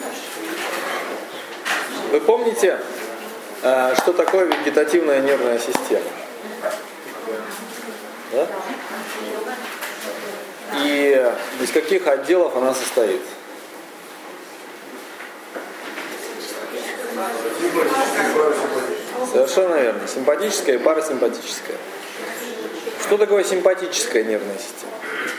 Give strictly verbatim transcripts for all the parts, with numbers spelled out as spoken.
Вы помните, что такое вегетативная нервная система? Да? И из каких отделов она состоит? Совершенно верно. Симпатическая и парасимпатическая. Что такое симпатическая нервная система?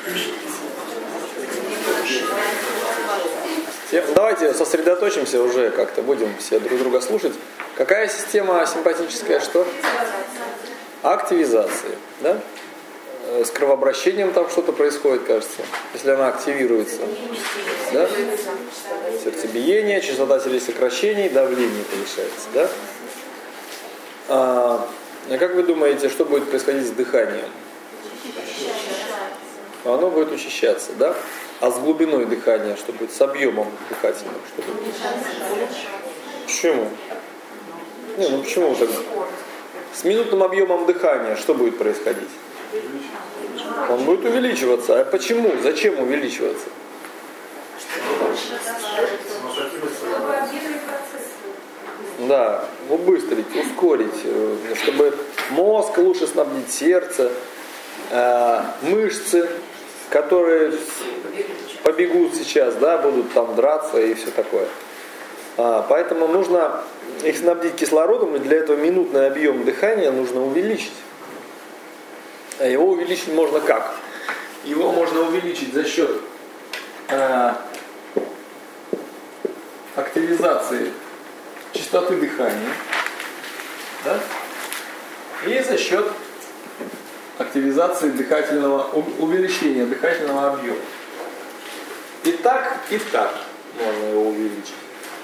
Давайте сосредоточимся уже, как-то будем все друг друга слушать. Какая система симпатическая? Что? Активизация. Да? С кровообращением там что-то происходит, кажется, если она активируется. Да? Сердцебиение, частота сердцесокращений, давление повышается. Да? А, а как вы думаете, что будет происходить с дыханием? Оно будет учащаться, да? А с глубиной дыхания что будет? С объемом дыхательным что будет? Почему? Не, ну почему так? С минутным объемом дыхания что будет происходить? Он будет увеличиваться. А почему? Зачем увеличиваться? Да, убыстрить, ускорить, чтобы мозг лучше снабдить сердце, мышцы, которые побегут сейчас, да, будут там драться и все такое. А, поэтому нужно их снабдить кислородом, и для этого минутный объем дыхания нужно увеличить. А его увеличить можно как? Его можно увеличить за счет а, активизации частоты дыхания, да? И за счет активизации дыхательного, увеличения дыхательного объема. И так, и так можно его увеличить.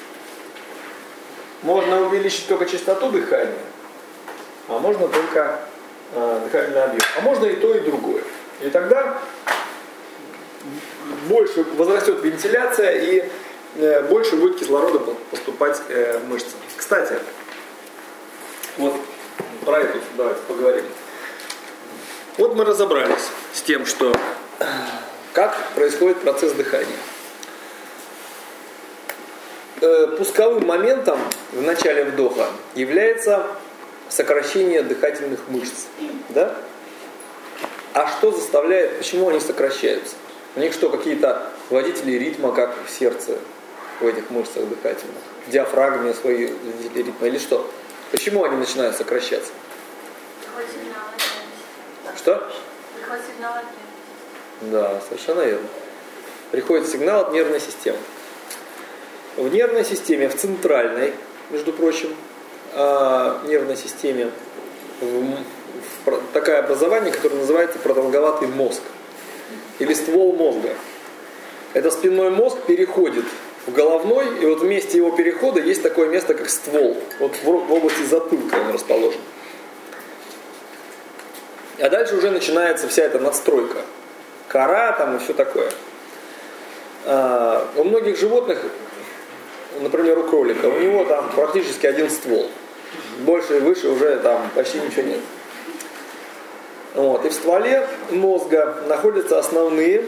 Можно увеличить только частоту дыхания, а можно только э, дыхательный объем. А можно и то, и другое. И тогда больше возрастет вентиляция и э, больше будет кислорода поступать э, мышцам. Кстати, вот про это давайте поговорим. Вот мы разобрались с тем, что как происходит процесс дыхания. Пусковым моментом в начале вдоха является сокращение дыхательных мышц. Да? А что заставляет, почему они сокращаются? У них что, какие-то водители ритма, как в сердце, в этих мышцах дыхательных? В диафрагме свои водители ритма или что? Почему они начинают сокращаться? Что? Приходит сигнал от нервной. Да, совершенно верно. Приходит сигнал от нервной системы. В нервной системе, в центральной, между прочим, э, нервной системе, в, в, такое образование, которое называется продолговатый мозг. Или ствол мозга. Это спинной мозг переходит в головной, и вот в месте его перехода есть такое место, как ствол. Вот в, в области затылка он расположен. А дальше уже начинается вся эта надстройка. Кора там и все такое. А, у многих животных, например, у кролика, у него там практически один ствол. Больше и выше уже там почти ничего нет. Вот. И в стволе мозга находятся основные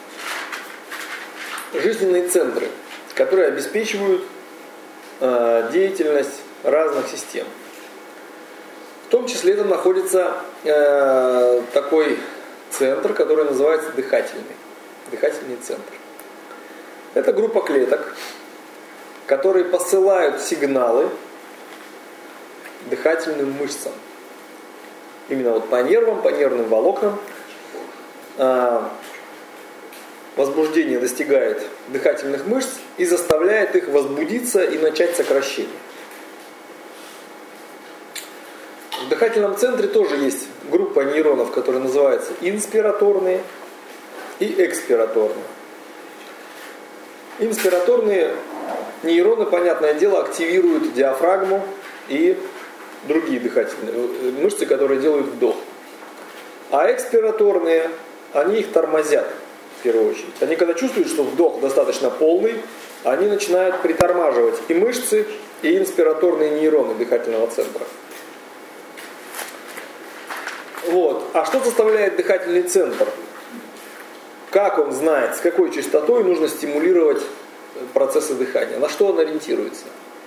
жизненные центры, которые обеспечивают э, деятельность разных систем. В том числе там находится э, такой центр, который называется дыхательный. Дыхательный центр. Это группа клеток, которые посылают сигналы дыхательным мышцам. Именно вот по нервам, по нервным волокнам э, возбуждение достигает дыхательных мышц и заставляет их возбудиться и начать сокращение. В дыхательном центре тоже есть группа нейронов, которые называются инспираторные и экспираторные. Инспираторные нейроны, понятное дело, активируют диафрагму и другие дыхательные мышцы, которые делают вдох. А экспираторные, они их тормозят в первую очередь. Они когда чувствуют, что вдох достаточно полный, они начинают притормаживать и мышцы, и инспираторные нейроны дыхательного центра. Вот. А что заставляет дыхательный центр? Как он знает, с какой частотой нужно стимулировать процессы дыхания. На что он ориентируется?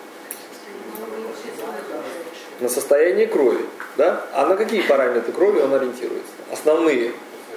На состояние крови. Да? А на какие параметры крови он ориентируется? Основные.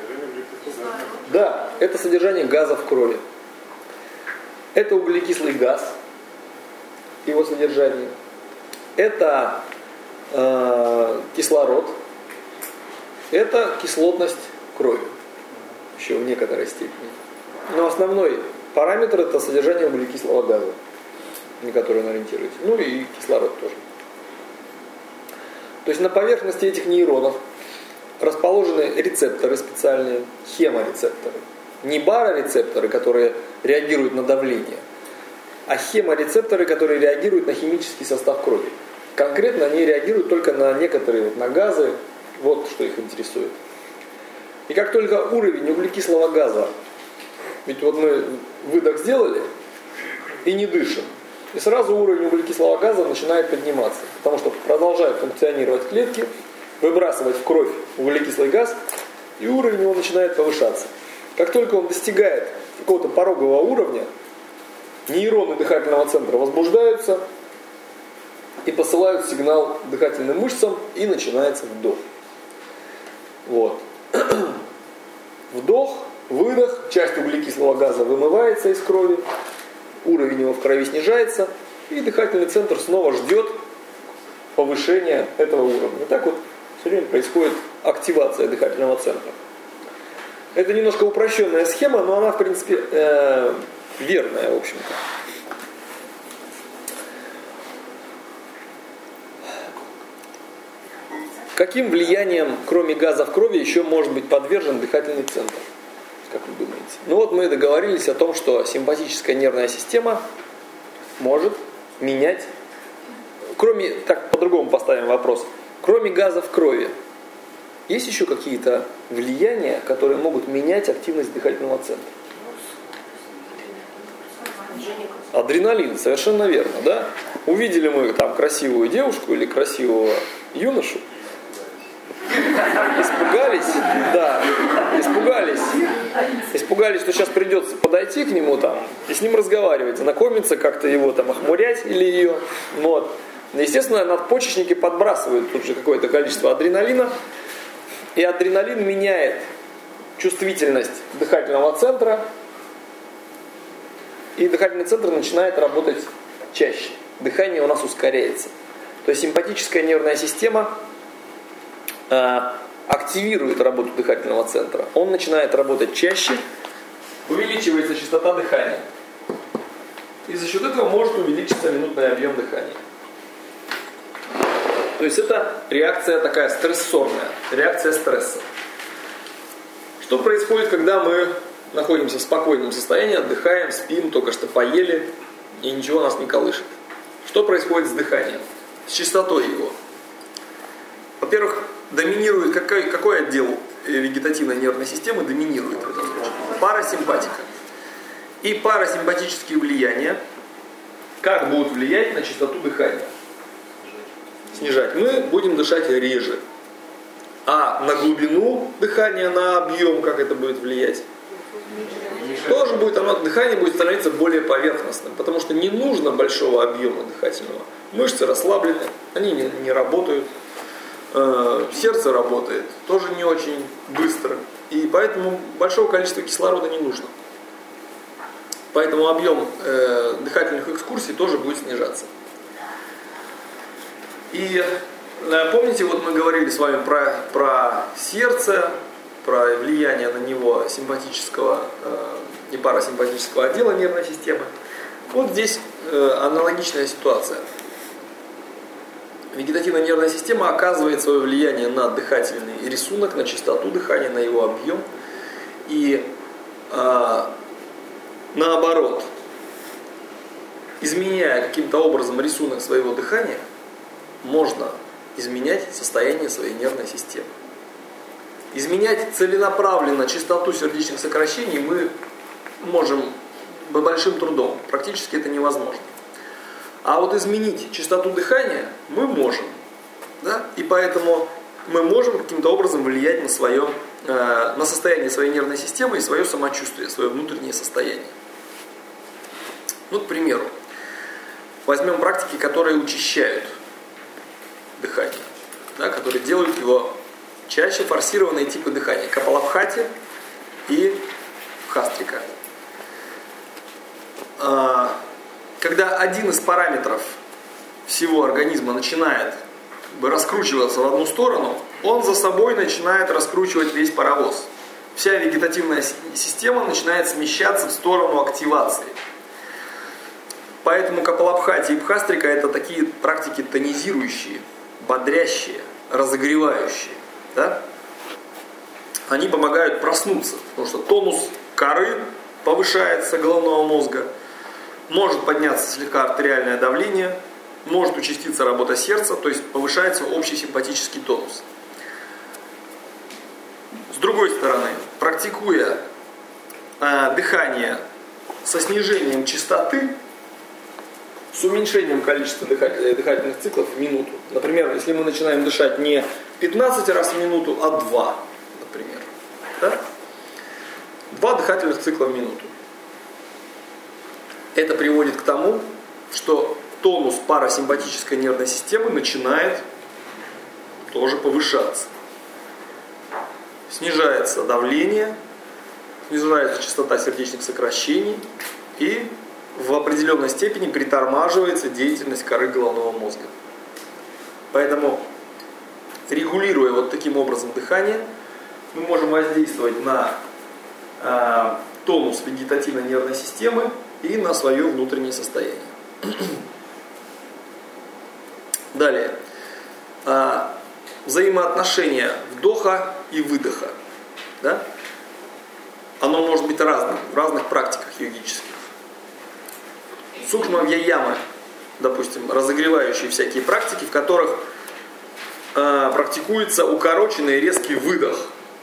Да, это содержание газа в крови. Это углекислый газ, его содержание. Это э, кислород. Это кислотность крови. Еще в некоторой степени. Но основной параметр это содержание углекислого газа, на который он ориентируется. Ну и кислород тоже. То есть на поверхности этих нейронов расположены рецепторы специальные, хеморецепторы. Не барорецепторы, которые реагируют на давление, а хеморецепторы, которые реагируют на химический состав крови. Конкретно они реагируют только на некоторые, вот, на газы, вот что их интересует. И как только уровень углекислого газа, ведь вот мы выдох сделали и не дышим, и сразу уровень углекислого газа начинает подниматься, потому что продолжают функционировать клетки, выбрасывать в кровь углекислый газ, и уровень его начинает повышаться. Как только он достигает какого-то порогового уровня, нейроны дыхательного центра возбуждаются и посылают сигнал дыхательным мышцам, и начинается вдох. Вот. Вдох, выдох, часть углекислого газа вымывается из крови, уровень его в крови снижается, и дыхательный центр снова ждет повышения этого уровня. Так вот все время происходит активация дыхательного центра. Это немножко упрощенная схема, но она в принципе э, верная, в общем-то. Каким влиянием, кроме газа в крови, еще может быть подвержен дыхательный центр? Как вы думаете? Ну вот мы договорились о том, что симпатическая нервная система может менять, кроме, так по-другому поставим вопрос, кроме газа в крови, есть еще какие-то влияния, которые могут менять активность дыхательного центра? Адреналин, совершенно верно, да? Увидели мы там красивую девушку или красивого юношу, испугались, да, испугались, испугались, что сейчас придется подойти к нему там и с ним разговаривать, знакомиться, как-то его там охмурять или ее, вот. Естественно, надпочечники подбрасывают тут же какое-то количество адреналина, и адреналин меняет чувствительность дыхательного центра, и дыхательный центр начинает работать чаще, дыхание у нас ускоряется. То есть симпатическая нервная система активирует работу дыхательного центра. Он начинает работать чаще, увеличивается частота дыхания. И за счет этого может увеличиться минутный объем дыхания. То есть это реакция такая стрессорная, реакция стресса. Что происходит, когда мы находимся в спокойном состоянии, отдыхаем, спим, только что поели, и ничего нас не колышет? Что происходит с дыханием, с частотой его? Во-первых, доминирует, какой, какой отдел вегетативной нервной системы доминирует в этом случае? Парасимпатика. И парасимпатические влияния, как будут влиять на частоту дыхания? Снижать. Мы будем дышать реже. А на глубину дыхания, на объем, как это будет влиять? Тоже будет, оно, дыхание будет становиться более поверхностным, потому что не нужно большого объема дыхательного. Мышцы расслаблены, они не, не работают. Сердце работает тоже не очень быстро, и поэтому большого количества кислорода не нужно. Поэтому объем э, дыхательных экскурсий тоже будет снижаться. И э, помните, вот мы говорили с вами про, про сердце, про влияние на него симпатического э, и парасимпатического отдела нервной системы. Вот здесь э, аналогичная ситуация. Вегетативная нервная система оказывает свое влияние на дыхательный рисунок, на частоту дыхания, на его объем. И э, наоборот, изменяя каким-то образом рисунок своего дыхания, можно изменять состояние своей нервной системы. Изменять целенаправленно частоту сердечных сокращений мы можем большим трудом. Практически это невозможно. А вот изменить частоту дыхания мы можем. Да? И поэтому мы можем каким-то образом влиять на, свое, э, на состояние своей нервной системы и свое самочувствие, свое внутреннее состояние. Ну, к примеру, возьмем практики, которые учащают дыхание, да, которые делают его чаще, форсированные типы дыхания. Капалабхати и Бхастрика. Когда один из параметров всего организма начинает раскручиваться в одну сторону, он за собой начинает раскручивать весь паровоз. Вся вегетативная система начинает смещаться в сторону активации. Поэтому Капалабхати и Бхастрика — это такие практики тонизирующие, бодрящие, разогревающие. Да? Они помогают проснуться, потому что тонус коры повышается головного мозга, может подняться слегка артериальное давление, может участиться работа сердца, то есть повышается общий симпатический тонус. С другой стороны, практикуя э, дыхание со снижением частоты, с уменьшением количества дыхатель, дыхательных циклов в минуту. Например, если мы начинаем дышать не пятнадцать раз в минуту, а два, например. Да? два дыхательных цикла в минуту. Это приводит к тому, что тонус парасимпатической нервной системы начинает тоже повышаться. Снижается давление, снижается частота сердечных сокращений и в определенной степени притормаживается деятельность коры головного мозга. Поэтому, регулируя вот таким образом дыхание, мы можем воздействовать на э, тонус вегетативной нервной системы и на свое внутреннее состояние. Далее. Э, взаимоотношение вдоха и выдоха. Да? Оно может быть разным в разных практиках йогических. Сукшма-вьяямы, допустим, разогревающие всякие практики, в которых э, практикуется укороченный резкий выдох.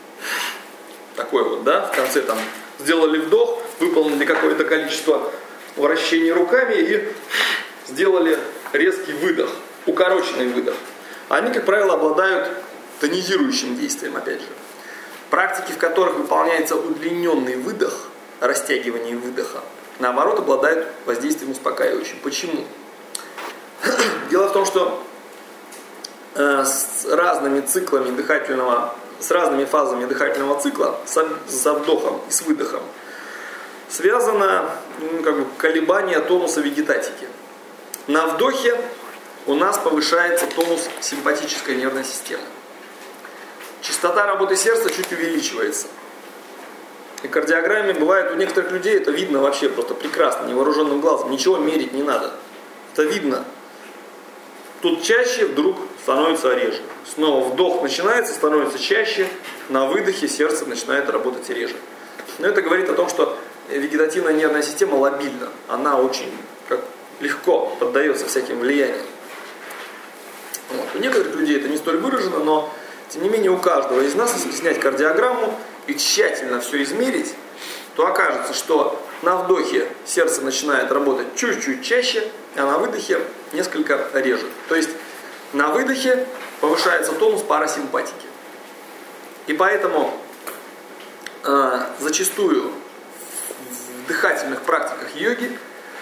Такой вот, да, в конце там сделали вдох, выполнили какое-то количество вращений руками и сделали резкий выдох, укороченный выдох. Они, как правило, обладают тонизирующим действием, опять же. Практики, в которых выполняется удлиненный выдох, растягивание выдоха, наоборот, обладают воздействием успокаивающим. Почему? Дело в том, что э, с разными циклами дыхательного, с разными фазами дыхательного цикла, с, со вдохом и с выдохом, связано ну, как бы, колебание тонуса вегетатики. На вдохе у нас повышается тонус симпатической нервной системы. Частота работы сердца чуть увеличивается. И в кардиограмме бывает у некоторых людей, это видно вообще просто прекрасно, невооруженным глазом. Ничего мерить не надо. Это видно. Тут чаще, вдруг становится реже. Снова вдох начинается, становится чаще, на выдохе сердце начинает работать реже. Но это говорит о том, что вегетативная нервная система лобильна. Она очень как, легко поддается всяким влияниям. Вот. У некоторых людей это не столь выражено, но тем не менее у каждого из нас, если снять кардиограмму и тщательно все измерить, то окажется, что на вдохе сердце начинает работать чуть-чуть чаще, а на выдохе несколько реже. То есть на выдохе повышается тонус парасимпатики. И поэтому э, зачастую в дыхательных практиках йоги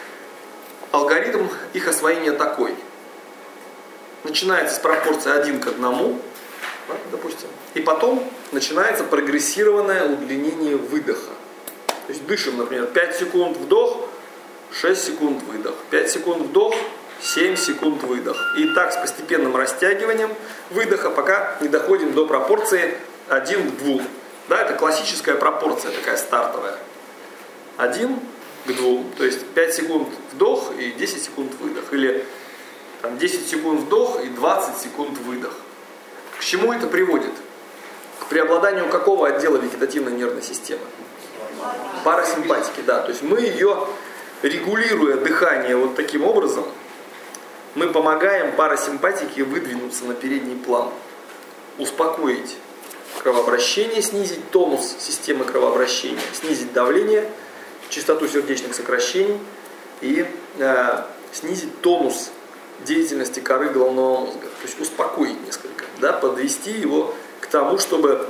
алгоритм их освоения такой. Начинается с пропорции один к одному, допустим, и потом начинается прогрессированное удлинение выдоха. То есть дышим, например, пять секунд вдох, шесть секунд выдох, пять секунд вдох, семь секунд выдох. И так с постепенным растягиванием выдоха, пока не доходим до пропорции один к двум. Да, это классическая пропорция такая стартовая. один к двум, то есть пять секунд вдох и десять секунд выдох. Или там, десять секунд вдох и двадцать секунд выдох. К чему это приводит? К преобладанию какого отдела вегетативной нервной системы? Парасимпатики, да. То есть мы ее, регулируя дыхание вот таким образом, мы помогаем парасимпатике выдвинуться на передний план, успокоить кровообращение, снизить тонус системы кровообращения, снизить давление, частоту сердечных сокращений и э, снизить тонус деятельности коры головного мозга. То есть успокоить несколько, да, подвести его к тому, чтобы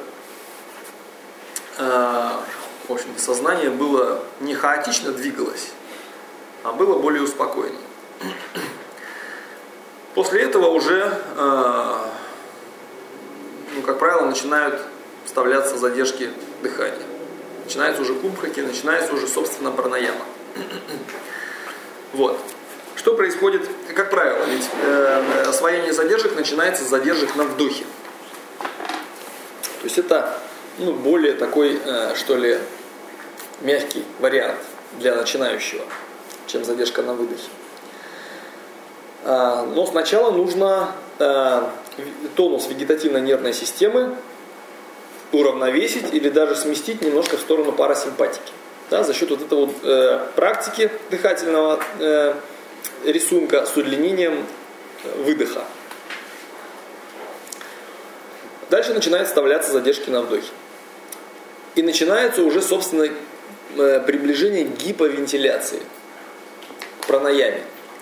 э, в общем, сознание было не хаотично двигалось, а было более успокоено. После этого уже, ну, как правило, начинают вставляться задержки дыхания. Начинается уже кумбхаки, начинается уже, собственно, пранаяма. Вот. Что происходит, как правило, ведь э, освоение задержек начинается с задержек на вдохе. То есть это, ну, более такой, э, что ли, мягкий вариант для начинающего, чем задержка на выдохе. Э, но сначала нужно э, тонус вегетативной нервной системы уравновесить или даже сместить немножко в сторону парасимпатики. Да, за счет вот этой вот э, практики дыхательного э, рисунка с удлинением выдоха. Дальше начинают вставляться задержки на вдохе. И начинается уже, собственно, э, приближение к гиповентиляции, к пранаяме.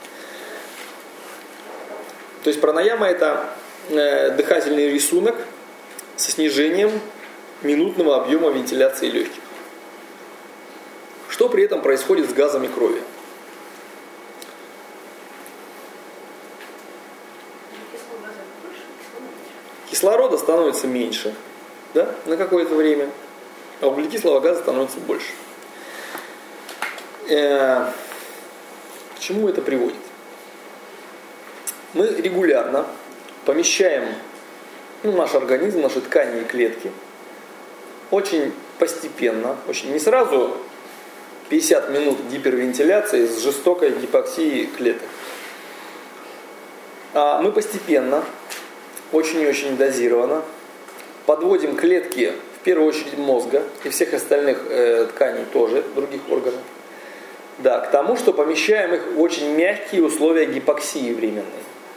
То есть пранаяма — это э, дыхательный рисунок со снижением минутного объема вентиляции легких. Что при этом происходит с газами крови? Кислорода становится меньше, да, на какое-то время, а углекислого газа становится больше. Э, к чему это приводит? Мы регулярно помещаем, ну, наш организм, наши ткани и клетки очень постепенно, очень не сразу пятьдесят минут гипервентиляции с жестокой гипоксией клеток. А мы постепенно, очень и очень дозированно подводим клетки, в первую очередь мозга и всех остальных э, тканей тоже, других органов, да, к тому, что помещаем их в очень мягкие условия гипоксии временной.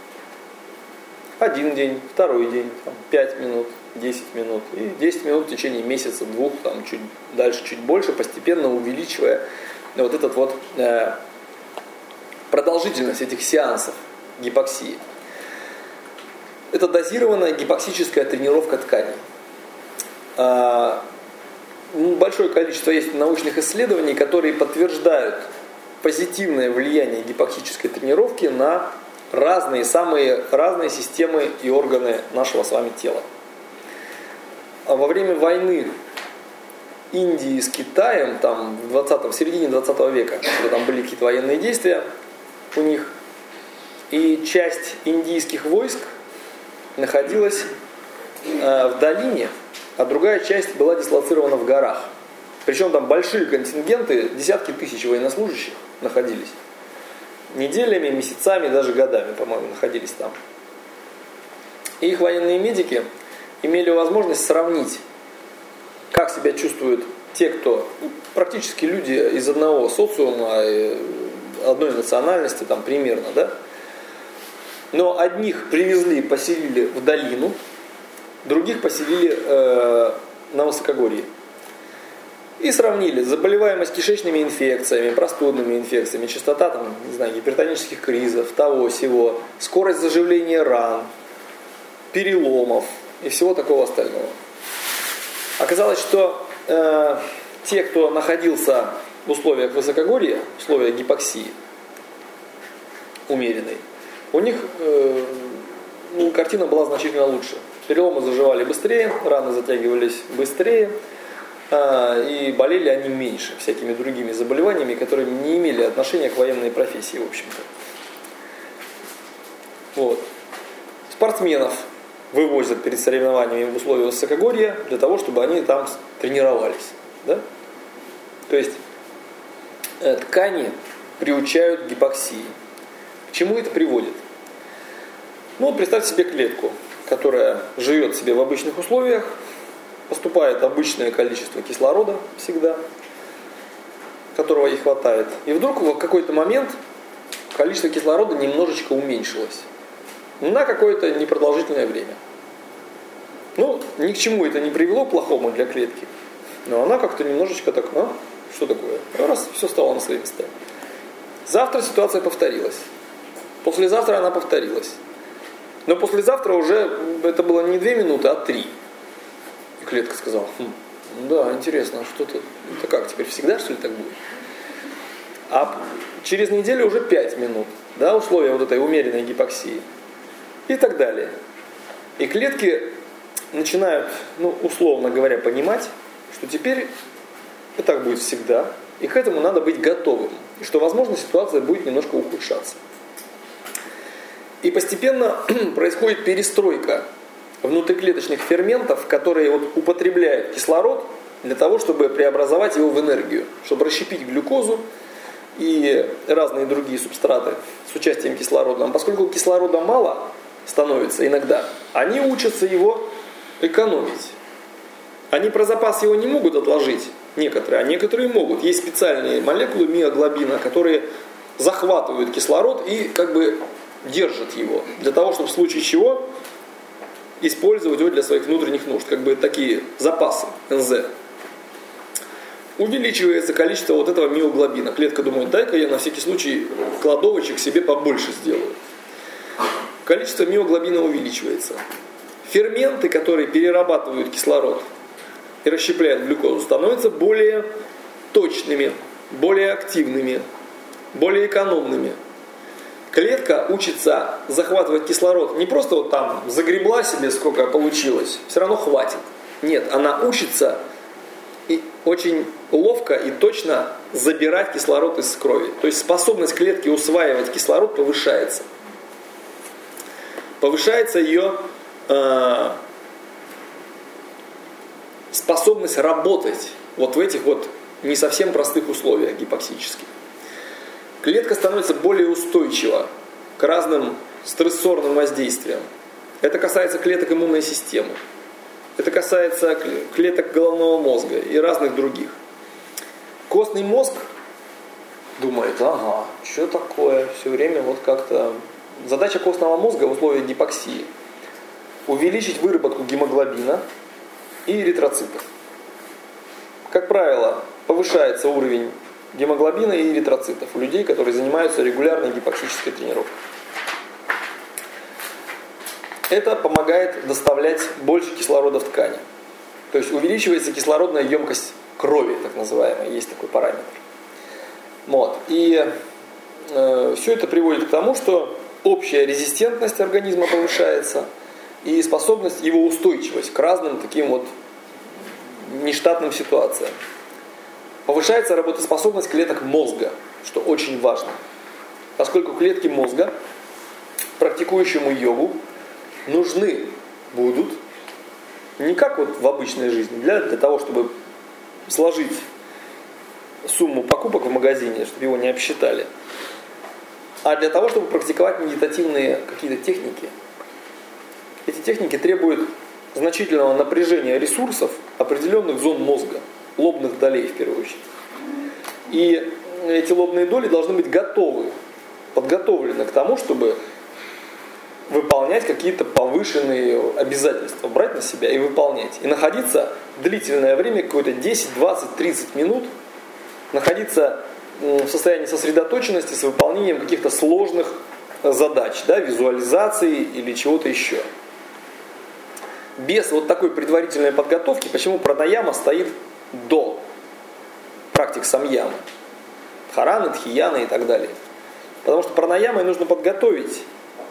Один день, второй день, там, пять минут, десять минут. И десять минут в течение месяца, двух, там, чуть дальше, чуть больше, постепенно увеличивая вот этот вот э, продолжительность этих сеансов гипоксии. Это дозированная гипоксическая тренировка тканей. Э, большое количество есть научных исследований, которые подтверждают позитивное влияние гипоксической тренировки на разные, самые разные системы и органы нашего с вами тела. Во время войны Индии с Китаем, там, в, двадцатом, в середине двадцатого века, когда там были какие-то военные действия у них, и часть индийских войск находилась э, в долине, а другая часть была дислоцирована в горах. Причем там большие контингенты, десятки тысяч военнослужащих находились. Неделями, месяцами, даже годами, по-моему, находились там. И их военные медики имели возможность сравнить, как себя чувствуют те, кто, ну, практически люди из одного социума, одной национальности, там примерно, да. Но одних привезли, поселили в долину, других поселили э, на высокогорье. И сравнили заболеваемость кишечными инфекциями, простудными инфекциями, частота там, не знаю, гипертонических кризов, того, сего, скорость заживления ран, переломов и всего такого остального. Оказалось, что э, те, кто находился в условиях высокогорья, в условиях гипоксии умеренной, у них э, ну, картина была значительно лучше. Переломы заживали быстрее, раны затягивались быстрее, и болели они меньше всякими другими заболеваниями, которые не имели отношения к военной профессии, в общем-то. Вот. Спортсменов вывозят перед соревнованиями в условиях высокогорья для того, чтобы они там тренировались. Да? То есть ткани приучают к гипоксии. К чему это приводит? Ну, вот представьте себе клетку, которая живет себе в обычных условиях, поступает обычное количество кислорода всегда, которого ей хватает. И вдруг в какой-то момент количество кислорода немножечко уменьшилось. На какое-то непродолжительное время. Ну, ни к чему это не привело плохому для клетки. Но она как-то немножечко так, а, что такое? Раз, все стало на свои места. Завтра ситуация повторилась. Послезавтра она повторилась. Но послезавтра уже это было не две минуты, а три. Клетка сказала, хм, да, интересно, что-то, это как, теперь всегда, что ли, так будет? А через неделю уже пять минут, да, условия вот этой умеренной гипоксии и так далее. И клетки начинают, ну, условно говоря, понимать, что теперь и так будет всегда, и к этому надо быть готовым, и что, возможно, ситуация будет немножко ухудшаться. И постепенно происходит перестройка внутриклеточных ферментов, которые вот употребляют кислород для того, чтобы преобразовать его в энергию, чтобы расщепить глюкозу и разные другие субстраты с участием кислорода. А поскольку кислорода мало становится иногда, они учатся его экономить. Они про запас его не могут отложить, некоторые, а некоторые могут. Есть специальные молекулы миоглобина, которые захватывают кислород и как бы держат его, для того, чтобы в случае чего использовать его для своих внутренних нужд, как бы такие запасы эн зэ. Увеличивается количество вот этого миоглобина. Клетка думает, дай-ка я на всякий случай кладовочек себе побольше сделаю. Количество миоглобина увеличивается. Ферменты, которые перерабатывают кислород и расщепляют глюкозу, становятся более точными, более активными, более экономными. Клетка учится захватывать кислород не просто вот там загребла себе сколько получилось, все равно хватит. Нет, она учится и очень ловко и точно забирать кислород из крови. То есть способность клетки усваивать кислород повышается. Повышается ее э, способность работать вот в этих вот не совсем простых условиях гипоксических. Клетка становится более устойчива к разным стрессорным воздействиям. Это касается клеток иммунной системы. Это касается клеток головного мозга и разных других. Костный мозг думает, ага, что такое, все время вот как-то... Задача костного мозга в условиях гипоксии – увеличить выработку гемоглобина и эритроцитов. Как правило, повышается уровень гемоглобина и эритроцитов у людей, которые занимаются регулярной гипоксической тренировкой. Это помогает доставлять больше кислорода в ткани. То есть увеличивается кислородная емкость крови, так называемая, есть такой параметр. Вот. И э, все это приводит к тому, что общая резистентность организма повышается и способность, его устойчивость к разным таким вот нештатным ситуациям. Повышается работоспособность клеток мозга, что очень важно. Поскольку клетки мозга практикующему йогу нужны будут не как вот в обычной жизни, для, для того, чтобы сложить сумму покупок в магазине, чтобы его не обсчитали, а для того, чтобы практиковать медитативные какие-то техники. Эти техники требуют значительного напряжения ресурсов определенных зон мозга, лобных долей в первую очередь. И эти лобные доли должны быть готовы, подготовлены к тому, чтобы выполнять какие-то повышенные обязательства, брать на себя и выполнять. И находиться длительное время, какое-то десять, двадцать, тридцать минут, находиться в состоянии сосредоточенности с выполнением каких-то сложных задач, да, визуализации или чего-то еще. Без вот такой предварительной подготовки, почему пранаяма стоит до практик самьямы, дхараны, дхияны и так далее. Потому что пранаямой нужно подготовить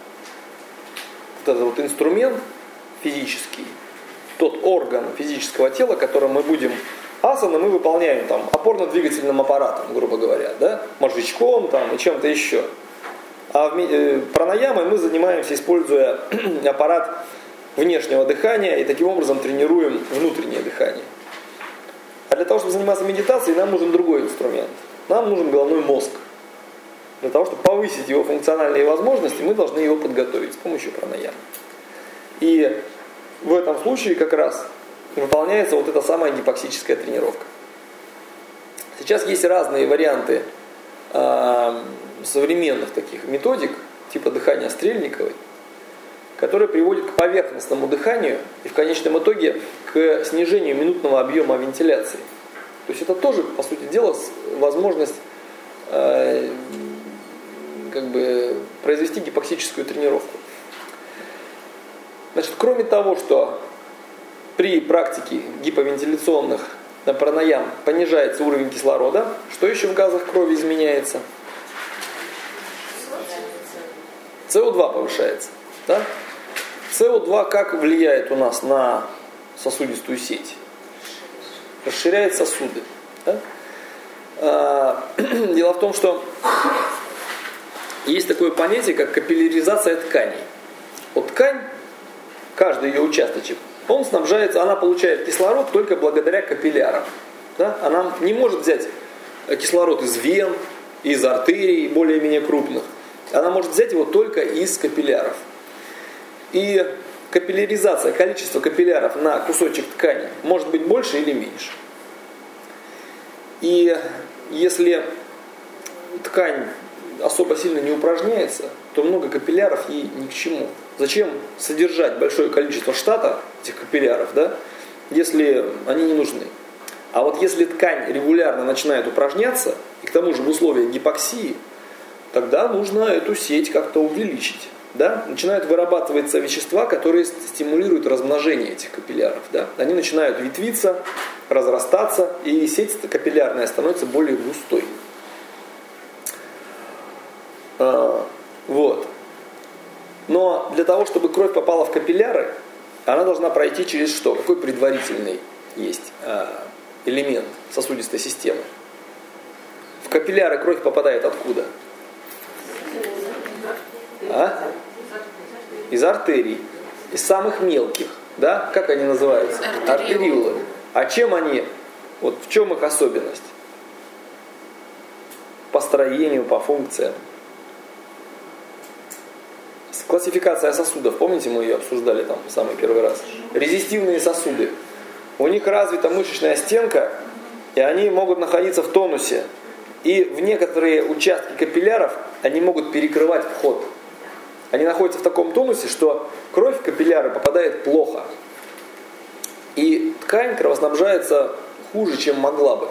вот этот вот инструмент физический, тот орган физического тела, которым мы будем асаны, мы выполняем там опорно-двигательным аппаратом, грубо говоря, да, мозжечком там и чем-то еще. А в, э, пранаямой мы занимаемся, используя аппарат внешнего дыхания и таким образом тренируем внутреннее дыхание. А для того, чтобы заниматься медитацией, нам нужен другой инструмент. Нам нужен головной мозг. Для того, чтобы повысить его функциональные возможности, мы должны его подготовить с помощью пранаямы. И в этом случае как раз выполняется вот эта самая гипоксическая тренировка. Сейчас есть разные варианты э, современных таких методик, типа дыхания Стрельниковой, которые приводят к поверхностному дыханию и в конечном итоге к снижению минутного объема вентиляции. То есть это тоже, по сути дела, возможность э, как бы произвести гипоксическую тренировку. Значит, кроме того, что при практике гиповентиляционных пранаям понижается уровень кислорода, что еще в газах крови изменяется? эс о два повышается. Да? эс о два как влияет у нас на сосудистую сеть? Расширяет сосуды. Да? Дело в том, что есть такое понятие, как капилляризация тканей. Вот ткань, каждый ее участочек, он снабжается, она получает кислород только благодаря капиллярам. Да? Она не может взять кислород из вен, из артерий более-менее крупных. Она может взять его только из капилляров. И капилляризация, количество капилляров на кусочек ткани может быть больше или меньше. И если ткань особо сильно не упражняется, то много капилляров ей ни к чему. Зачем содержать большое количество штата этих капилляров, да, если они не нужны? А вот если ткань регулярно начинает упражняться, и к тому же в условиях гипоксии, тогда нужно эту сеть как-то увеличить. Да? Начинают вырабатываться вещества, которые стимулируют размножение этих капилляров. Да? Они начинают ветвиться, разрастаться, и сеть капиллярная становится более густой. А, вот. Но для того, чтобы кровь попала в капилляры, она должна пройти через что? Какой предварительный есть а, элемент сосудистой системы? В капилляры кровь попадает откуда? А? Из артерий. Из самых мелких. Да? Как они называются? Артериолы. А чем они? Вот в чем их особенность? По строению, по функциям. Классификация сосудов. Помните, мы ее обсуждали там в самый первый раз? Резистивные сосуды. У них развита мышечная стенка, и они могут находиться в тонусе. И в некоторые участки капилляров они могут перекрывать вход. Они находятся в таком тонусе, что кровь в капилляры попадает плохо. И ткань кровоснабжается хуже, чем могла бы.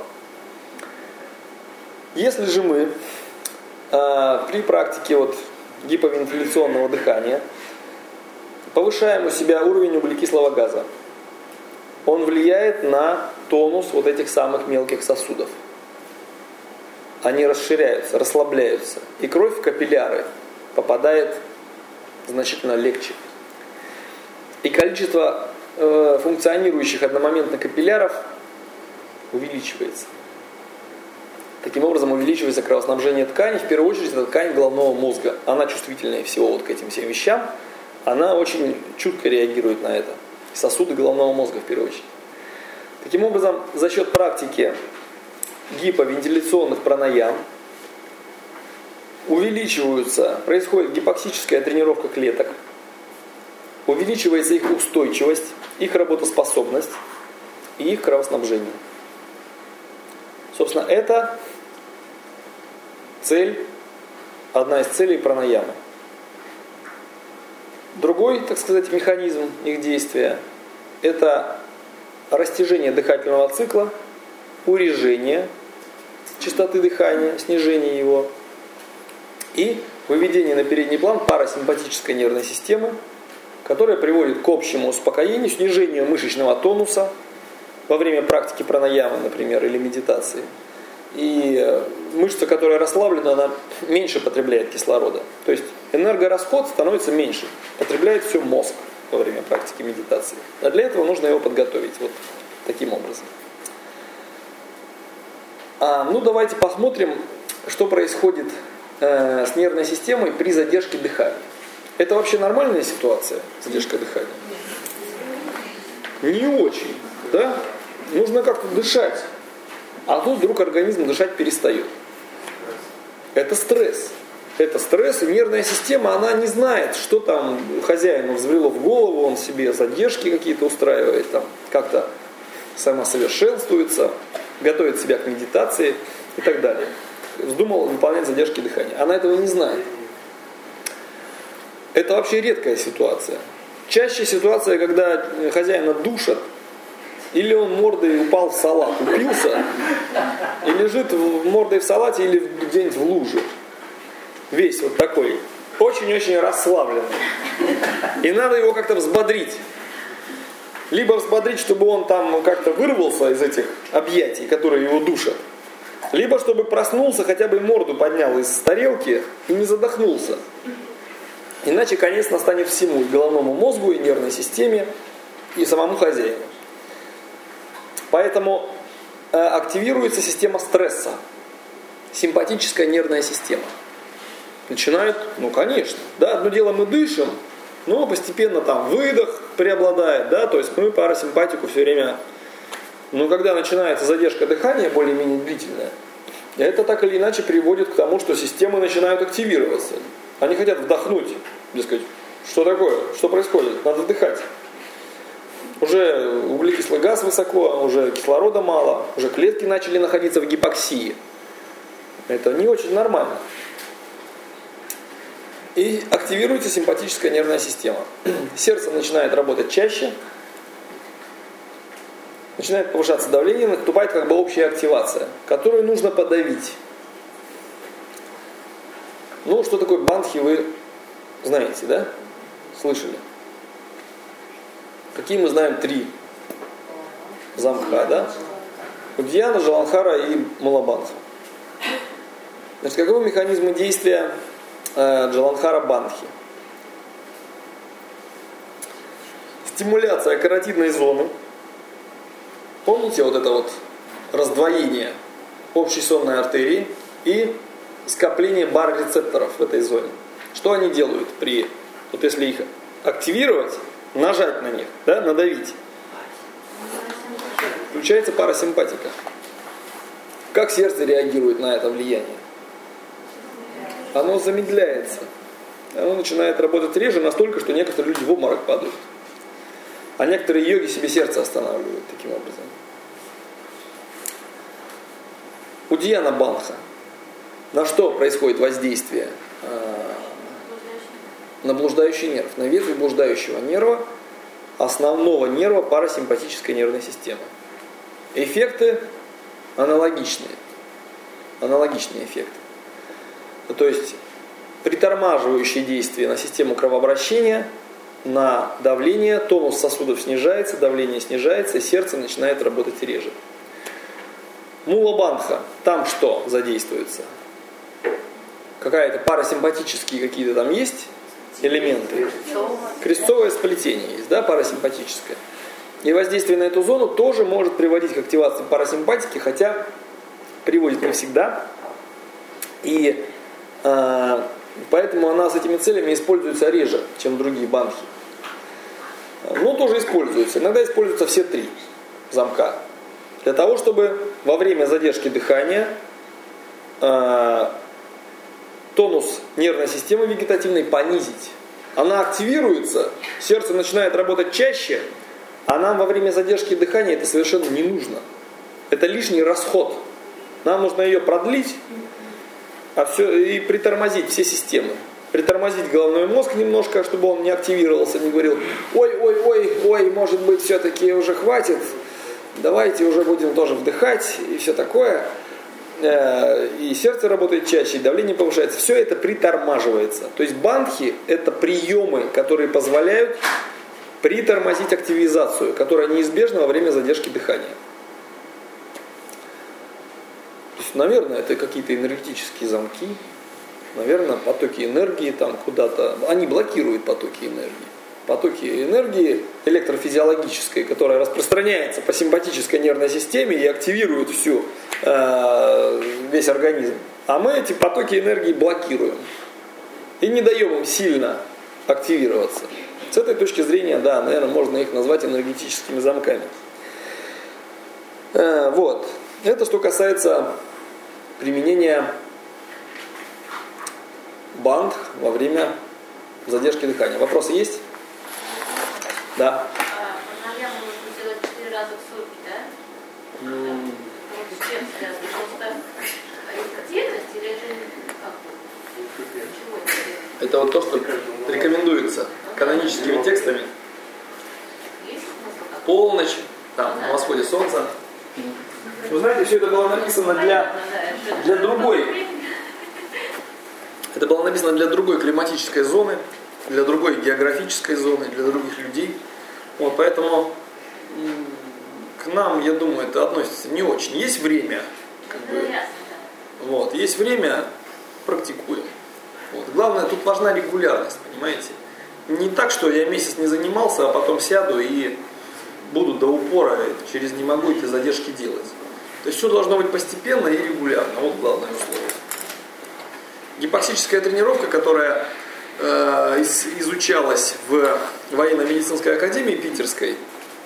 Если же мы э, при практике вот, гиповентиляционного дыхания повышаем у себя уровень углекислого газа, он влияет на тонус вот этих самых мелких сосудов. Они расширяются, расслабляются. И кровь в капилляры попадает значительно легче. И количество э, функционирующих одномоментно капилляров увеличивается. Таким образом увеличивается кровоснабжение тканей. В первую очередь это ткань головного мозга. Она чувствительнее всего вот к этим всем вещам. Она очень чутко реагирует на это. Сосуды головного мозга в первую очередь. Таким образом, за счет практики гиповентиляционных пранаям увеличиваются, происходит гипоксическая тренировка клеток, увеличивается их устойчивость, их работоспособность и их кровоснабжение. Собственно, это цель, одна из целей пранаямы. Другой, так сказать, механизм их действия – это растяжение дыхательного цикла, урежение частоты дыхания, снижение его и выведение на передний план парасимпатической нервной системы, которая приводит к общему успокоению, снижению мышечного тонуса во время практики пранаямы, например, или медитации. И мышца, которая расслаблена, она меньше потребляет кислорода. То есть энергорасход становится меньше. Потребляет все мозг во время практики медитации. А для этого нужно его подготовить вот таким образом. А, ну, давайте посмотрим, что происходит э, с нервной системой при задержке дыхания. Это вообще нормальная ситуация, задержка дыхания? Не очень, да? Нужно как-то дышать. А тут вдруг организм дышать перестает. Это стресс. Это стресс, и нервная система, она не знает, что там хозяину взбрело в голову, он себе задержки какие-то устраивает, там, как-то самосовершенствуется, готовит себя к медитации и так далее. Вздумал выполнять задержки дыхания. Она этого не знает. Это вообще редкая ситуация. Чаще ситуация, когда хозяина душат, или он мордой упал в салат, упился, и лежит мордой в салате или где-нибудь в луже. Весь вот такой, очень-очень расслабленный. И надо его как-то взбодрить. Либо взбодрить, чтобы он там как-то вырвался из этих объятий, которые его душат. Либо чтобы проснулся, хотя бы морду поднял из тарелки и не задохнулся. Иначе конец настанет всему, и головному мозгу, и нервной системе, и самому хозяину. Поэтому э, активируется система стресса, симпатическая нервная система. Начинают, ну конечно, да, одно дело мы дышим, но постепенно там выдох преобладает, да, то есть мы парасимпатику все время, но когда начинается задержка дыхания более-менее длительная, это так или иначе приводит к тому, что системы начинают активироваться. Они хотят вдохнуть, дескать, что такое, что происходит, надо вдыхать. Уже углекислый газ высоко, уже кислорода мало, уже клетки начали находиться в гипоксии. Это не очень нормально. И активируется симпатическая нервная система. Сердце начинает работать чаще, начинает повышаться давление, наступает как бы общая активация, которую нужно подавить. Ну, что такое бандхи, вы знаете, да? Слышали? Какие мы знаем три замха, да? Удьяна, Джаландхара и Муладхара. Значит, каковы механизмы действия э, Джаландхара бандхи? Стимуляция каротидной зоны. Помните вот это вот раздвоение общей сонной артерии и скопление барорецепторов в этой зоне? Что они делают при, вот если их активировать, нажать на них, да, надавить? Включается парасимпатика. Как сердце реагирует на это влияние? Оно замедляется. Оно начинает работать реже настолько, что некоторые люди в обморок падают. А некоторые йоги себе сердце останавливают таким образом. Удьяна бандха. На что происходит воздействие? На блуждающий нерв. На ветви блуждающего нерва, основного нерва парасимпатической нервной системы. Эффекты аналогичные. Аналогичные эффекты. То есть притормаживающие действия на систему кровообращения, на давление, тонус сосудов снижается, давление снижается, и сердце начинает работать реже. Мула-бандха. Там что задействуется? Какая-то парасимпатические какие-то там есть элементы. Крестцовое сплетение есть, да, парасимпатическое. И воздействие на эту зону тоже может приводить к активации парасимпатики, хотя приводит не всегда. И э, поэтому она с этими целями используется реже, чем другие бандхи. Но тоже используется. Иногда используются все три замка. Для того, чтобы во время задержки дыхания э, тонус нервной системы вегетативной понизить. Она активируется, сердце начинает работать чаще, а нам во время задержки дыхания это совершенно не нужно. Это лишний расход. Нам нужно ее продлить, а все, и притормозить все системы. Притормозить головной мозг немножко, чтобы он не активировался, не говорил: ой, ой, ой, ой, может быть, все-таки уже хватит, давайте уже будем тоже вдыхать и все такое. И сердце работает чаще, и давление повышается. Все это притормаживается. То есть бандхи – это приемы, которые позволяют притормозить активизацию, которая неизбежна во время задержки дыхания. То есть, наверное, это какие-то энергетические замки, наверное, потоки энергии там куда-то, они блокируют потоки энергии. Потоки энергии электрофизиологической, которая распространяется по симпатической нервной системе и активирует всю, э, весь организм. А мы эти потоки энергии блокируем. И не даем им сильно активироваться. С этой точки зрения, да, наверное, можно их назвать энергетическими замками. Э, вот. Это что касается применения банд во время задержки дыхания. Вопросы есть? Да. Пранаяма нужно делать четыре раза в сутки, да? Mm. Вот с чем связано? Просто активность или это как? Чего это? Это вот то, что рекомендуется каноническими текстами. Полночь, там, на восходе солнца. Вы знаете, все это было написано для, для другой. Это было написано для другой климатической зоны, для другой географической зоны, для других людей. Вот, поэтому к нам, я думаю, это относится не очень. Есть время, как бы, вот, есть время, практикуем. Вот. Главное, тут важна регулярность, понимаете? Не так, что я месяц не занимался, а потом сяду и буду до упора, через не могу эти задержки делать. То есть все должно быть постепенно и регулярно. Вот главное условие. Гипоксическая тренировка, которая э, из, изучалась в военно-медицинской академии питерской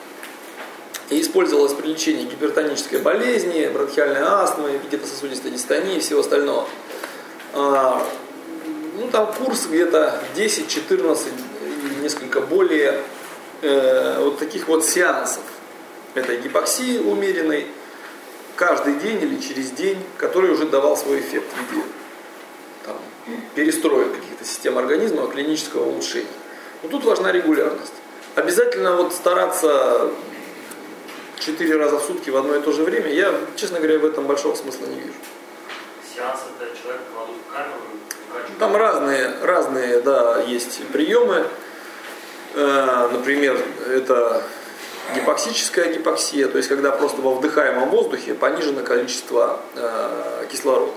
и использовалась при лечении гипертонической болезни, бронхиальной астмы, вегетососудистой дистонии и всего остального. Э, ну, там курс где-то десять-четырнадцать, несколько более э, вот таких вот сеансов. Это гипоксии умеренной, каждый день или через день, который уже давал свой эффект в виде там, перестроек каких-то систем организма, клинического улучшения. Но тут важна регулярность. Обязательно вот стараться четыре раза в сутки в одно и то же время, я, честно говоря, в этом большого смысла не вижу. Сеанс — это человек кладут в камеру? Там разные, разные, да, есть приемы. Например, это гипоксическая гипоксия, то есть когда просто во вдыхаемом воздухе понижено количество э, кислорода.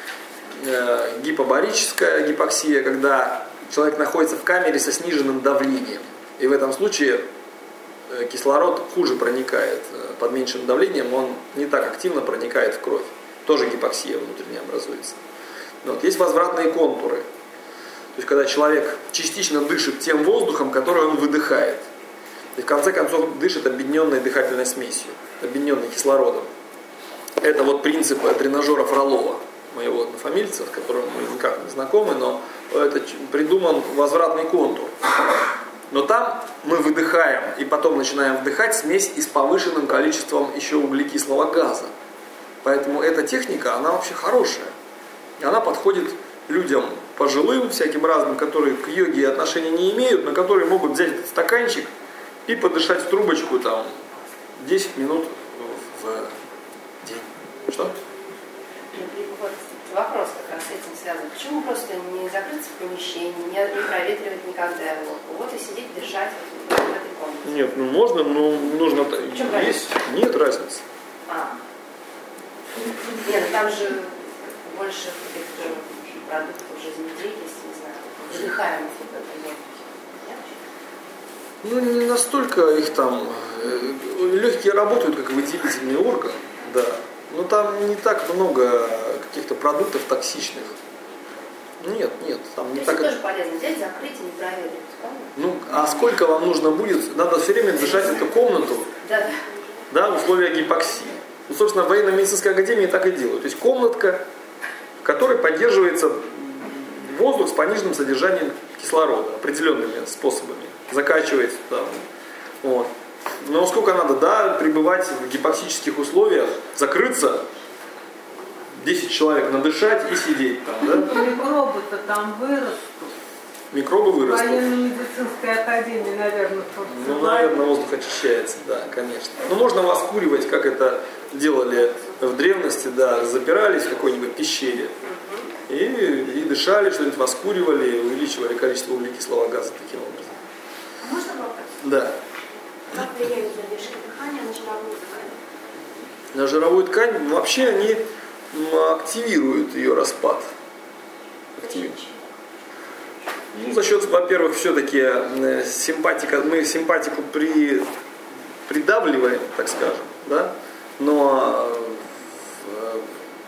Э, гипобарическая гипоксия, когда человек находится в камере со сниженным давлением. И в этом случае э, кислород хуже проникает. Под меньшим давлением он не так активно проникает в кровь. Тоже гипоксия внутренне образуется. Вот. Есть возвратные контуры. То есть когда человек частично дышит тем воздухом, который он выдыхает. И в конце концов дышит объединенной дыхательной смесью, объединенной кислородом. Это вот принцип тренажера Фролова, моего однофамильца, с которым мы никак не знакомы, но это придуман возвратный контур. Но там мы выдыхаем и потом начинаем вдыхать смесь и с повышенным количеством еще углекислого газа. Поэтому эта техника, она вообще хорошая. И она подходит людям пожилым, всяким разным, которые к йоге отношения не имеют, но которые могут взять этот стаканчик и подышать в трубочку там десять минут в день. Что? Вот вопрос как раз с этим связан. Почему просто не закрыться в помещении, не, не проветривать никогда его? Вот и сидеть, держать в этой комнате. Нет, ну можно, но нужно... Есть? Нет разницы. А. Нет, ну там же больше каких-то продуктов жизнедеятельности, не знаю, выдыхаемых. Ну, не настолько их там... Легкие работают, как выделительный орган, да. Но там не так много каких-то продуктов токсичных. Нет, нет. Там не то так... есть тоже полезно взять, закрыть и не проверить. Ну, а сколько вам нужно будет? Надо все время дышать эту комнату. Да. Да, в условиях гипоксии. Ну, собственно, в военно-медицинской академии так и делают. То есть комнатка, в которой поддерживается воздух с пониженным содержанием кислорода определенными способами. Закачивается там. Вот. Но сколько надо, да, пребывать в гипоксических условиях, закрыться, десять человек надышать и сидеть там, да? Микробы-то там вырастут. Микробы В вырастут. военно-медицинской академии, наверное, Ну, наверное, воздух очищается, да, конечно. Ну, можно воскуривать, как это делали в древности, да, запирались в какой-нибудь пещере и, и дышали, что-нибудь воскуривали, увеличивали количество углекислого газа таким образом. Можно вопрос? Да. Как влияют задержки дыхания на жировую ткань? На жировую ткань вообще они активируют ее распад. Активируют. Ну, за счет, во-первых, все-таки симпатика, мы симпатику при, придавливаем, так скажем, да, но э,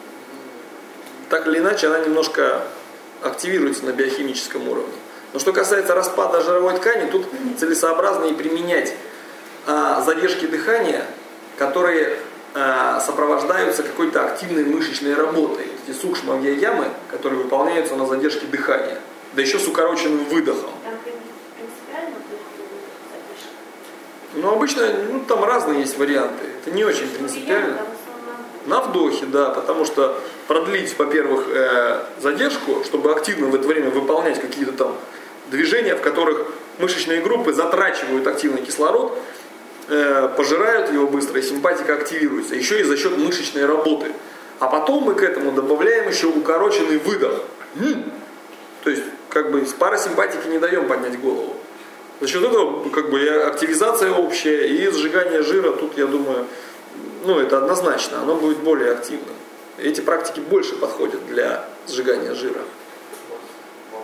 так или иначе она немножко активируется на биохимическом уровне. Но что касается распада жировой ткани, тут целесообразно и применять а, задержки дыхания, которые а, сопровождаются какой-то активной мышечной работой. Эти сукшма-вьяямы, которые выполняются на задержке дыхания. Да еще с укороченным выдохом. Там принципиально задержка? Ну, обычно ну, там разные есть варианты. Это не очень принципиально. На вдохе, да, потому что продлить, во-первых, э, задержку, чтобы активно в это время выполнять какие-то там движения, в которых мышечные группы затрачивают активный кислород, э, пожирают его быстро, и симпатика активируется. Еще и за счет мышечной работы. А потом мы к этому добавляем еще укороченный выдох. М-м. То есть, как бы, с парасимпатики не даем поднять голову. За счет этого, как бы, и активизация общая, и сжигание жира, тут, я думаю, ну, это однозначно, оно будет более активным. Эти практики больше подходят для сжигания жира. В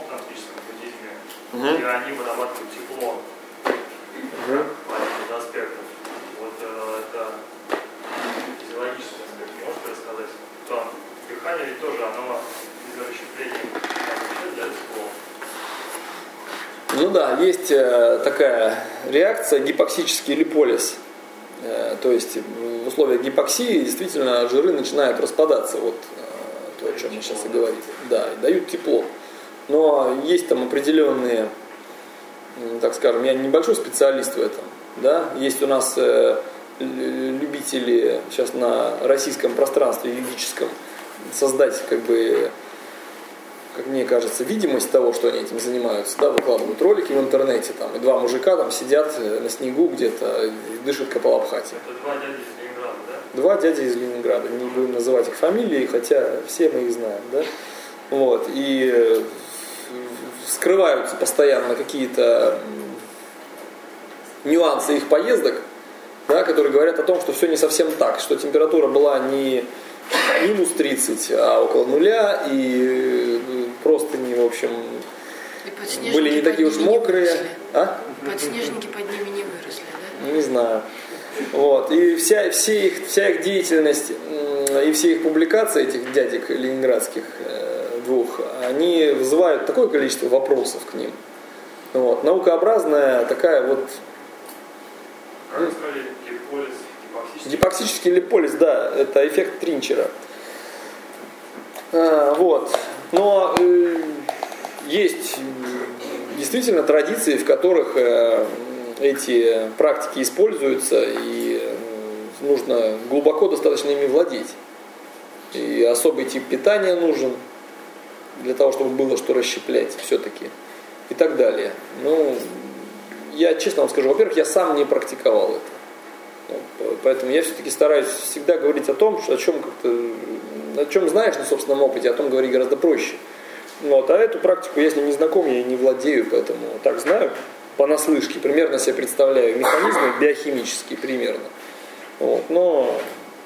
в классическом буддизме, Угу. и они вырабатывают тепло. Угу. Один из аспектов. Вот э, это физиологический аспект. Можете рассказать? То дыхание ведь тоже, оно из-за расщепления для тепло. Ну да, есть э, такая реакция, гипоксический липолиз. Э, то есть в условиях гипоксии действительно жиры начинают распадаться. Вот э, то, о чем мы сейчас и говорим. Да, и дают тепло. Но есть там определенные, э, так скажем, я небольшой специалист в этом. Да? Есть у нас э, любители сейчас на российском пространстве юридическом создать, как бы, как мне кажется, видимость того, что они этим занимаются, да, выкладывают ролики в интернете, там, и два мужика там сидят на снегу где-то и дышат капалабхати. Это два дяди из Ленинграда, да? Два дяди из Ленинграда, не будем называть их фамилии, хотя все мы их знаем, да, вот, и скрываются постоянно какие-то нюансы их поездок, да, которые говорят о том, что все не совсем так, что температура была не минус тридцать, а около нуля, и просто не, в общем, были не такие уж мокрые. А? Подснежники под ними не выросли, да? Не знаю. Вот. И вся, все их, вся их деятельность и все их публикации, этих дядек ленинградских двух, они вызывают такое количество вопросов к ним. Вот. Наукообразная такая вот... Как вы сказали, липолиз, гипоксический? Гипоксический липолиз, да, это эффект Тринчера. А, вот. Но э, есть действительно традиции, в которых э, эти практики используются, и э, нужно глубоко достаточно ими владеть. И особый тип питания нужен для того, чтобы было что расщеплять все-таки. И так далее. Ну, я честно вам скажу, во-первых, я сам не практиковал это. Вот, поэтому я все-таки стараюсь всегда говорить о том, что, о чем как-то, о чем знаешь на собственном опыте, о том говорить гораздо проще. Вот, а эту практику я с ней не знаком, я не владею, поэтому так знаю понаслышке, примерно себе представляю механизмы биохимические примерно. Вот, но